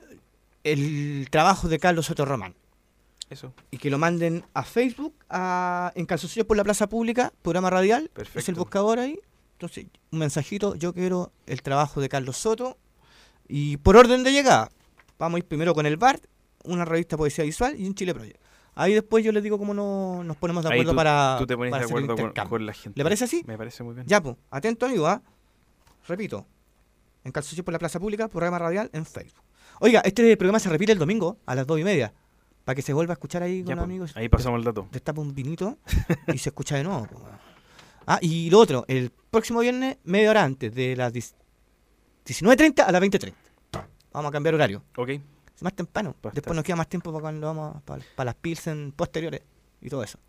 el trabajo de Carlos Soto Román. eso. Y que lo manden a Facebook, a, en Calzoncillos por la Plaza Pública, programa radial. Es el Perfecto. buscador ahí. Entonces, un mensajito, yo quiero el trabajo de Carlos Soto. Y por orden de llegada, vamos a ir primero con el B A R T, una revista poesía visual y un Chile Project. Ahí después yo les digo cómo no, nos ponemos de Ahí acuerdo tú, para, tú te pones para de hacer el acuerdo con, intercambio. con la gente. ¿Le parece así? Me parece muy bien. Ya, pues, atento amigo, ¿ah? Repito, en Calzoncillos por la Plaza Pública, programa radial en Facebook. Oiga, este programa se repite el domingo a las dos y media, para que se vuelva a escuchar ahí con Ya, los po, amigos. ahí pasamos el dato. Destapa un vinito y se escucha de nuevo. po, weón. Ah, y lo otro, el próximo viernes, media hora antes, de las diecinueve treinta a las veinte treinta. Vamos a cambiar horario. Ok. Más temprano. Va a Después estar. nos queda más tiempo para cuando vamos para, para las pilsen posteriores y todo eso.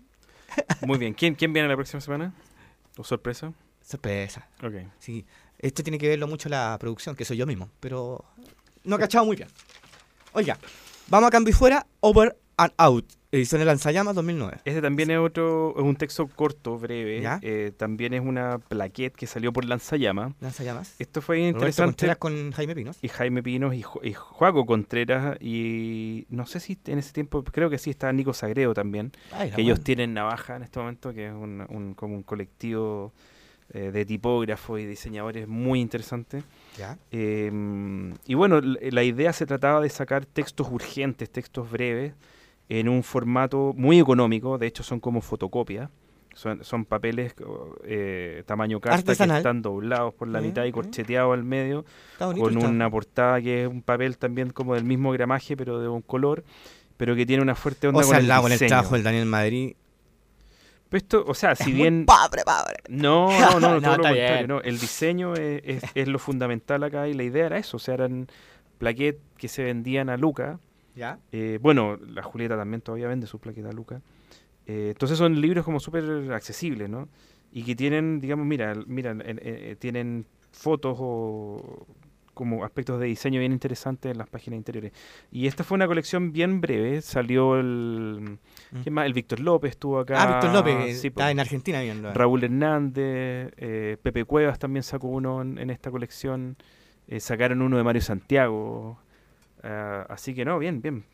Muy bien. ¿Quién, ¿Quién viene la próxima semana? ¿O sorpresa? Sorpresa. Ok. Sí, esto tiene que verlo mucho la producción, que soy yo mismo, pero no he cachado muy bien. Oiga, vamos a cambiar fuera, Over and Out, edición de Lanzallamas dos mil nueve. Este también es otro, es un texto corto, breve. ¿Ya? eh, también es una plaquette que salió por Lanzallama. Lanzallamas. Esto fue Lorenzo interesante. Contreras con Jaime Pinos. Y Jaime Pinos y, Jo- y Joaco Contreras. Y no sé si en ese tiempo, creo que sí, estaba Nico Sagredo también. Ay, la Que ellos buena. tienen Navaja en este momento, que es un, un- como un colectivo eh, de tipógrafos y diseñadores muy interesante. ¿Ya? Eh, y bueno, l- la idea se trataba de sacar textos urgentes, textos breves, en un formato muy económico. De hecho, son como fotocopias. Son, son papeles eh, tamaño carta que Artesanal. están doblados por la Sí, mitad y sí. corcheteados al medio, Está bonito. con está. una portada que es un papel también como del mismo gramaje, pero de un color, pero que tiene una fuerte onda O sea, con al el lado con el diseño. trabajo del Daniel Madrid. Pero esto, o sea, si Es bien... muy pobre, pobre. No, no, no, No, todo lo está contrario. bien. No. El diseño es, es- es lo fundamental acá y la idea era eso. O sea, eran plaquettes que se vendían a Luca. ¿Ya? Eh, bueno, la Julieta también todavía vende sus plaquetas a Luca. Eh, entonces son libros como súper accesibles, ¿no? Y que tienen, digamos, mira, mira eh, eh, tienen fotos o como aspectos de diseño bien interesantes en las páginas interiores. Y esta fue una colección bien breve. Salió el... ¿Quién más? El Víctor López estuvo acá. Ah, Víctor López, Sí, está po. en Argentina viendo. Raúl Hernández, eh, Pepe Cuevas también sacó uno en, en esta colección. Eh, sacaron uno de Mario Santiago. Ah, así que no, bien, bien.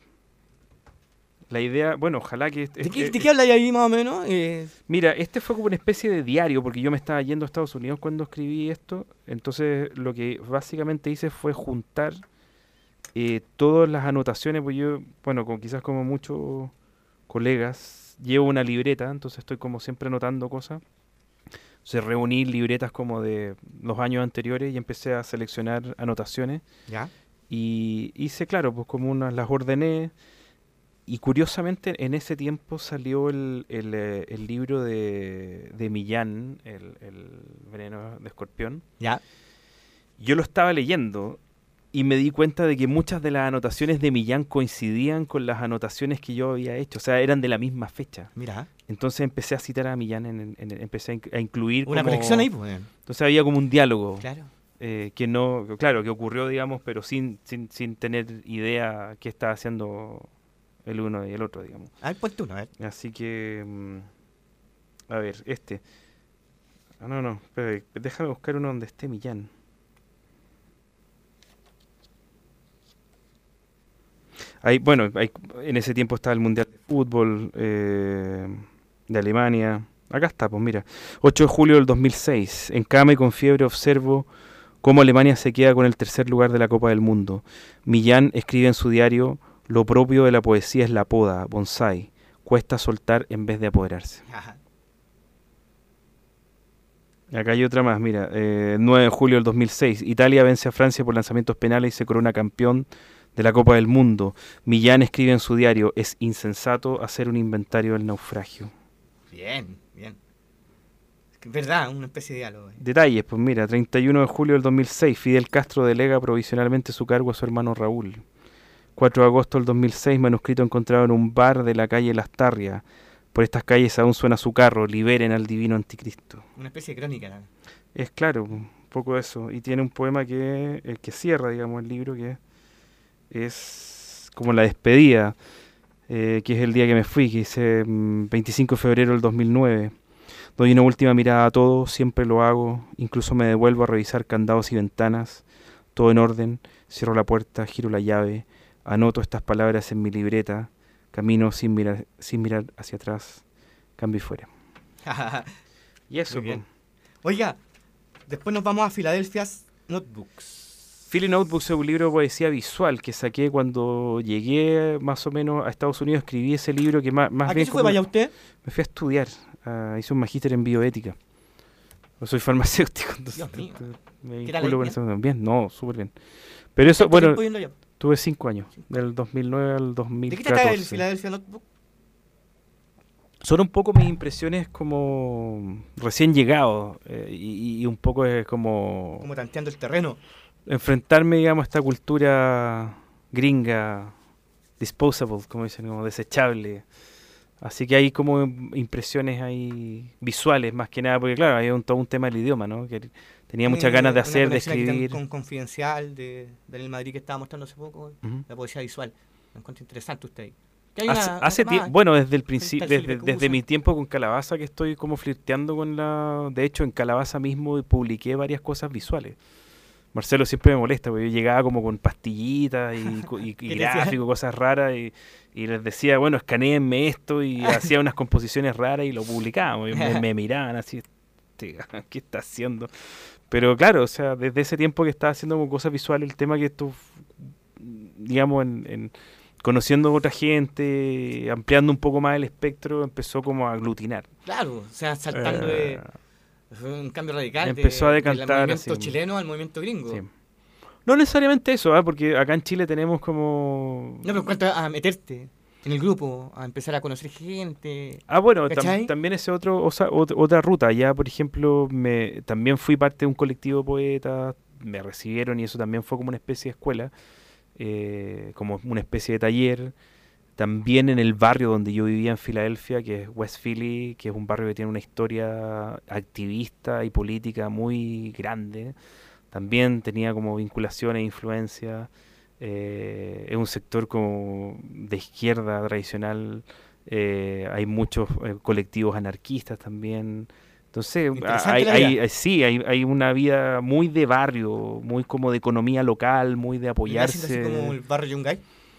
La idea, bueno, ojalá que... este- ¿De qué, este- de qué habla ahí más o menos? Eh, Mira, este fue como una especie de diario, porque yo me estaba yendo a Estados Unidos cuando escribí esto. Entonces, lo que básicamente hice fue juntar eh, todas las anotaciones, pues yo, bueno, con, quizás como muchos colegas llevo una libreta, entonces estoy como siempre anotando cosas. Entonces reuní libretas como de los años anteriores y empecé a seleccionar anotaciones. ¿Ya? Y hice, claro, pues como unas las ordené. Y curiosamente en ese tiempo salió el, el, eh, el libro de, de Millán, el, el Veneno de Escorpión. ¿Ya? Yo lo estaba leyendo y me di cuenta de que muchas de las anotaciones de Millán coincidían con las anotaciones que yo había hecho. O sea, eran de la misma fecha. Mira. Entonces empecé a citar a Millán, en, el- en el- empecé a, inc- a incluir Una como- conexión ahí, pues. Entonces había como un diálogo. Claro. eh, que no, claro, que ocurrió, digamos, pero sin, sin, sin tener idea qué estaba haciendo el uno y el otro, digamos. A ver, ponte uno, a ver. Así que, mm, a ver, este. Ah, no, no, espera, déjame buscar uno donde esté Millán. Hay, bueno, hay, en ese tiempo estaba el Mundial de Fútbol eh, de Alemania. Acá está, pues mira. ocho de julio del dos mil seis. En cama y con fiebre observo cómo Alemania se queda con el tercer lugar de la Copa del Mundo. Millán escribe en su diario: lo propio de la poesía es la poda, bonsai. Cuesta soltar en vez de apoderarse. Ajá. Acá hay otra más, mira. Eh, nueve de julio del dos mil seis. Italia vence a Francia por lanzamientos penales y se corona campeón de la Copa del Mundo. Millán escribe en su diario: es insensato hacer un inventario del naufragio. Bien, bien. Es que es verdad, una especie de diálogo. eh. Detalles, pues mira, treinta y uno de julio del dos mil seis, Fidel Castro delega provisionalmente su cargo a su hermano Raúl. cuatro de agosto del dos mil seis, manuscrito encontrado en un bar de la calle Lastarria. Por estas calles aún suena su carro: liberen al divino anticristo. Una especie de crónica. ¿no? Es claro, un poco eso. Y tiene un poema que el que cierra, digamos, el libro, que es como la despedida, eh, que es el día que me fui, que dice mm, veinticinco de febrero del dos mil nueve. Doy una última mirada a todo, siempre lo hago, incluso me devuelvo a revisar candados y ventanas, todo en orden, cierro la puerta, giro la llave, anoto estas palabras en mi libreta, camino sin mirar, sin mirar hacia atrás, cambio y fuera. Y eso, Muy bien. po. Oiga, después nos vamos a Philadelphia's Notebooks. Philly Notebooks es un libro de poesía visual que saqué cuando llegué más o menos a Estados Unidos. Escribí ese libro que más, más ¿A qué bien se fue como- vaya usted? me fui a estudiar. ah, hice un magíster en bioética. Yo soy farmacéutico, entonces Dios mío. me ¿Qué tal vinculo ahí? con eso también. No, súper bien. Pero eso, ¿Cuánto bueno, tiempo yendo allá? tuve cinco años, del dos mil nueve al dos mil ¿De qué catorce. trata el Philadelphia Notebook? Son un poco mis impresiones como recién llegado eh, y, y un poco es como Como tanteando el terreno. enfrentarme, digamos, a esta cultura gringa, disposable, como dicen, como desechable. Así que hay como impresiones ahí visuales, más que nada, porque claro, hay un, todo un tema del idioma, ¿no? Que tenía muchas Tiene ganas de una hacer, de conexión aquí tan escribir. Con Confidencial de Daniel Madrid que estaba mostrando hace poco, Ujú. la poesía visual. Me encuentro interesante usted ahí. Que hay Hace, una- hace otra tiempo, más. bueno, desde el principio, Está el desde, Felipe desde Cusa. mi tiempo con Calabaza que estoy como flirteando con la... De hecho, en Calabaza mismo publiqué varias cosas visuales. Marcelo siempre me molesta, porque yo llegaba como con pastillitas y, co- y, y ¿Qué te decía? gráficos, cosas raras, y, y les decía, bueno, escanéenme esto, y hacía unas composiciones raras y lo publicábamos, y me, me miraban así, "Este, ¿qué está haciendo?". Pero claro, o sea, desde ese tiempo que estaba haciendo como cosas visuales, el tema que esto, digamos, en, en conociendo a otra gente, ampliando un poco más el espectro, empezó como a aglutinar. Claro, o sea, saltando de... Eh, Fue un cambio radical. empezó de- a decantar del movimiento así. chileno al movimiento gringo. sí. No necesariamente eso, ¿ah? Porque acá en Chile tenemos como... No, pero en cuanto a meterte en el grupo, a empezar a conocer gente. Ah, bueno, tam- ¿Cachai? también ese otro, o sea, ot- otra ruta. Ya, por ejemplo, me también fui parte de un colectivo de poetas, me recibieron y eso también fue como una especie de escuela, eh, como una especie de taller. También en el barrio donde yo vivía en Filadelfia, que es West Philly, que es un barrio que tiene una historia activista y política muy grande. También tenía como vinculaciones e influencias. Eh, es un sector como de izquierda tradicional. eh, hay muchos eh, colectivos anarquistas también. Entonces, Interesante hay, la hay- vida. hay- sí, hay, hay una vida muy de barrio, muy como de economía local, muy de ¿Vendría siendo apoyarse. así como el barrio Yungay?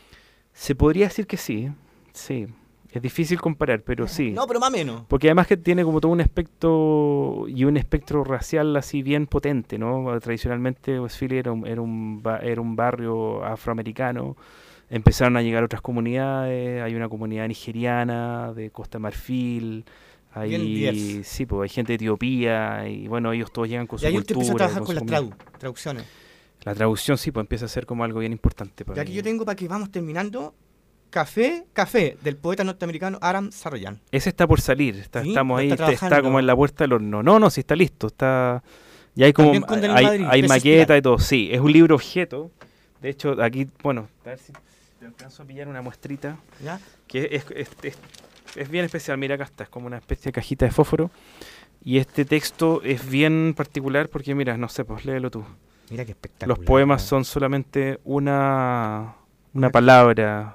Se podría decir que sí, sí. Es difícil comparar, pero sí. No, pero más o menos. Porque además que tiene como todo un espectro y un espectro racial así bien potente, ¿no? Tradicionalmente West Philly era un, era un, ba- era un barrio afroamericano, empezaron a llegar otras comunidades, hay una comunidad nigeriana, de Costa de Marfil, Bien hay, diverso. sí, pues, hay gente de Etiopía, y bueno, ellos todos llegan con Y su ahí usted empezó a cultura, trabajar con las su tradu- comida. traducciones. La traducción, sí, pues empieza a ser como algo bien importante. Y Para aquí mí. yo tengo, para que vamos terminando, Café, Café, del poeta norteamericano Aram Saroyan. Ese está por salir, está, Sí, estamos lo ahí, está está, está trabajando. como en la puerta del horno. No, no, sí está listo, está... Ya hay como, También con Daniel hay, Madrid, hay Peces maqueta Pilar. y todo, sí, es un libro objeto. De hecho, aquí, bueno, a ver si te alcanzo a pillar una muestrita, ¿Ya? que es, es, es, es bien especial. Mira, acá está, es como una especie de cajita de fósforo. Y este texto es bien particular porque, mira, no sé, pues léelo tú. Mira qué espectacular. Los poemas ¿no? son solamente una, una palabra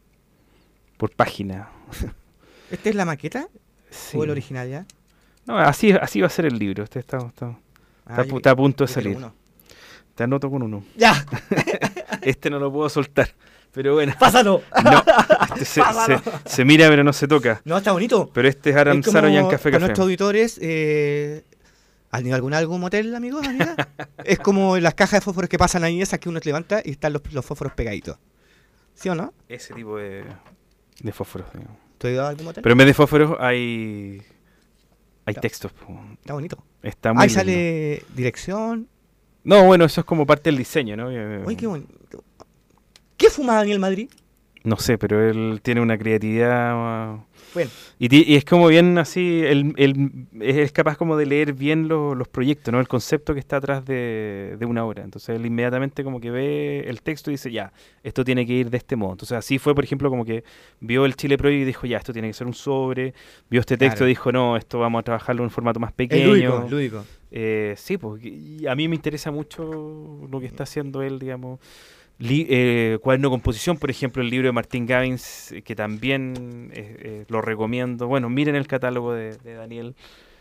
por página. ¿Esta es la maqueta Sí. o el original ya? No, así, así va a ser el libro. Este está, está, está, Ah, pu- yo- está a punto de yo quiero salir. uno. Te anoto con uno. ¡Ya! Este no lo puedo soltar. Pero bueno. ¡Pásalo! No, este se, Pásalo. se- se mira pero no se toca. No, está bonito. Pero este es Aram Es como Saroyan Café para Café. nuestros auditores, eh, ¿han ido algún, algún motel, amigos, amigas? Es como las cajas de fósforos que pasan ahí, esas que uno levanta y están los, los fósforos pegaditos. ¿Sí o no? Ese tipo de, de fósforos. digamos. ¿Tú has ido a algún motel? Pero en vez de fósforos hay hay Ya. textos. po. Está bonito. Está muy Ahí lindo. sale dirección. No, bueno, eso es como parte del diseño, ¿no? Eh, Uy, qué bonito. ¿Qué fuma Daniel Madrid? No sé, pero él tiene una creatividad... ah, Bueno, Y, ti- y es como bien así, él, él es capaz como de leer bien lo- los proyectos, ¿no? El concepto que está atrás de, de una obra. Entonces él inmediatamente como que ve el texto y dice, ya, esto tiene que ir de este modo. Entonces así fue, por ejemplo, como que vio el Chile Pro y dijo, ya, esto tiene que ser un sobre. Vio este texto Claro. y dijo, no, esto vamos a trabajarlo en un formato más es pequeño. lúdico, lúdico. Eh, sí, pues y a mí me interesa mucho lo que está haciendo él, digamos. Li- eh, cuaderno de composición, por ejemplo, el libro de Martín Gavins, eh, que también eh, eh, lo recomiendo. Bueno, miren el catálogo de, de Daniel.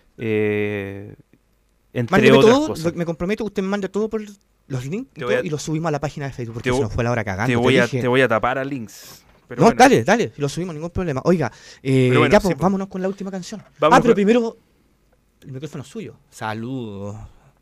Eh, entre Mándeme otras todo, cosas. lo- me comprometo que usted me mande todo por los links y, Te voy todo, a- y lo subimos a la página de Facebook, porque te se vo- nos fue la hora cagando. Te te voy, a, dije. te voy a tapar a links. Pero no, bueno, dale, dale, lo subimos, ningún problema. Oiga, eh, Pero bueno, ya sí, pues, pues. vámonos con la última canción. Vamos ah, pero con- primero, el micrófono es suyo. Saludos.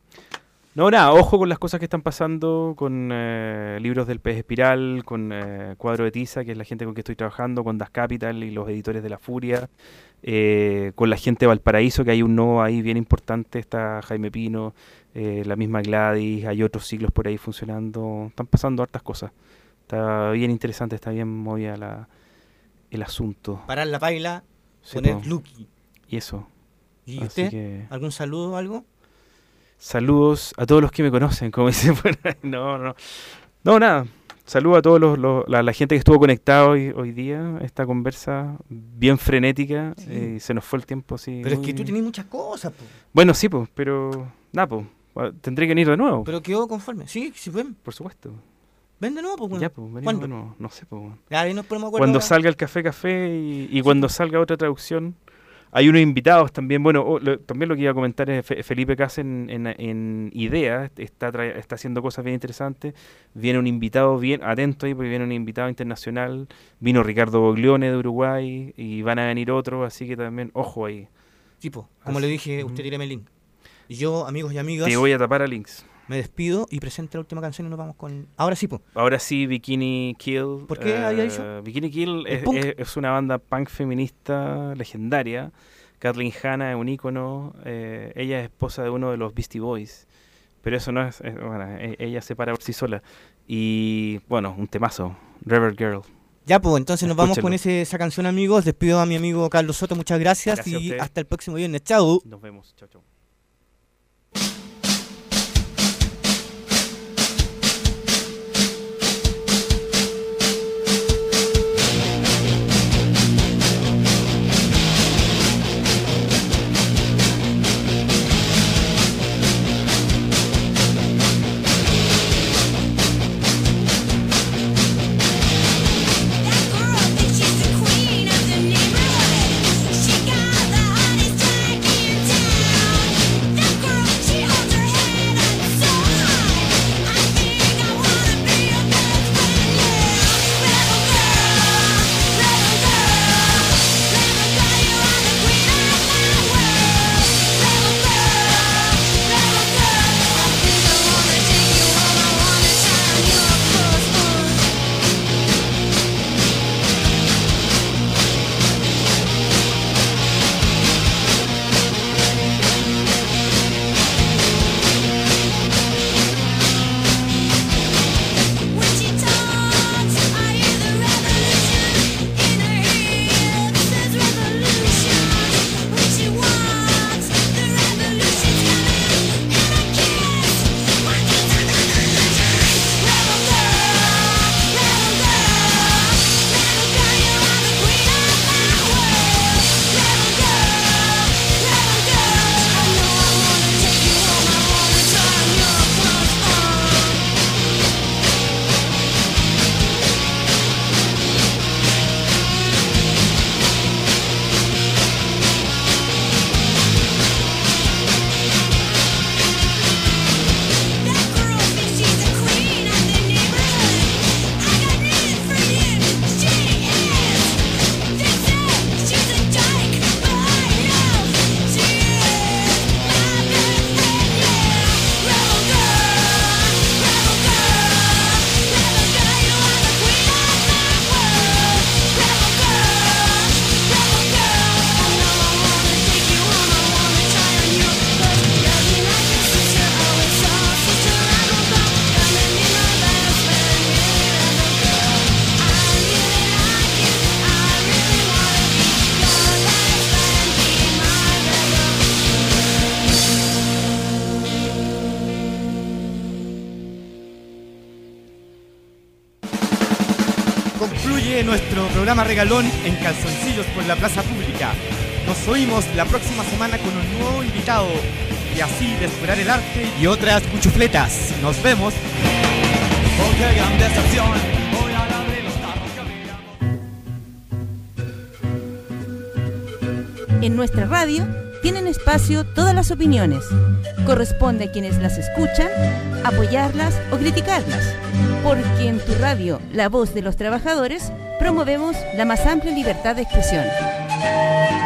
No, nada, ojo con las cosas que están pasando con eh, libros del Pez Espiral, con eh, Cuadro de Tiza, que es la gente con que estoy trabajando, con Das Capital y los editores de La Furia, eh, con la gente de Valparaíso, que hay un no ahí bien importante, está Jaime Pino, eh, la misma Gladys, hay otros siglos por ahí funcionando, están pasando hartas cosas. Está bien interesante, está bien movida la, el asunto. Parar la paila, Sí, poner po. Lucky. Y eso. ¿Y Así usted? que... ¿Algún saludo o algo? Saludos a todos los que me conocen, como dicen por ahí. No, no. No, nada. Saludos a todos los, los- la, la gente que estuvo conectada hoy, hoy día. Esta conversa bien frenética. Sí. eh, y se nos fue el tiempo así. Pero es que muy- tú tenés muchas cosas, po. Bueno, sí, pues, pero... Nada, pues. Tendré que venir de nuevo. Pero quedó conforme. Sí, sí, ven. por supuesto. Ven de nuevo, pues, bueno. Ya, pues, venimos ¿Cuándo? de nuevo. No sé, pues. bueno. Ya, ahí nos ponemos de acuerdo Cuando ahora. salga el Café Café y, y cuando salga otra traducción. Hay unos invitados también. Bueno, oh, lo- también lo que iba a comentar es Fe- Felipe Cas en, en, en Idea. Está, tra- está haciendo cosas bien interesantes. Viene un invitado bien atento ahí porque viene un invitado internacional. Vino Ricardo Boglione de Uruguay y van a venir otros. Así que también, ojo ahí. Tipo, como Así- le dije, usted Ujú. tíreme el link. Y yo, amigos y amigas, Te voy a tapar a links. me despido y presento la última canción y nos vamos con... Ahora sí, pues. Ahora sí, Bikini Kill. ¿Por qué había dicho? eh, Bikini Kill ¿El es, punk? es- es una banda punk feminista legendaria. Kathleen Hanna es un ícono. eh, ella es esposa de uno de los Beastie Boys. Pero eso no es... es- bueno, e- ella se para por sí sola. Y bueno, un temazo. River Girl. Ya, pues, entonces nos vamos con Escúchenlo. ese, esa canción, amigos. Despido a mi amigo Carlos Soto, muchas gracias, Gracias a y usted. hasta el próximo viernes. Chao. Nos vemos. Chao, chao. She got the hottest track in town. That girl, she holds Concluye nuestro programa regalón en Calzoncillos por la Plaza Pública. Nos oímos la próxima semana con un nuevo invitado y así de explorar el arte y otras cuchufletas. Nos vemos. Oh, qué gran decepción. Voy a abrir los tarros que brillamos. En nuestra radio tienen espacio todas las opiniones. Corresponde a quienes las escuchan apoyarlas o criticarlas. Porque en tu radio, La Voz de los Trabajadores, promovemos la más amplia libertad de expresión.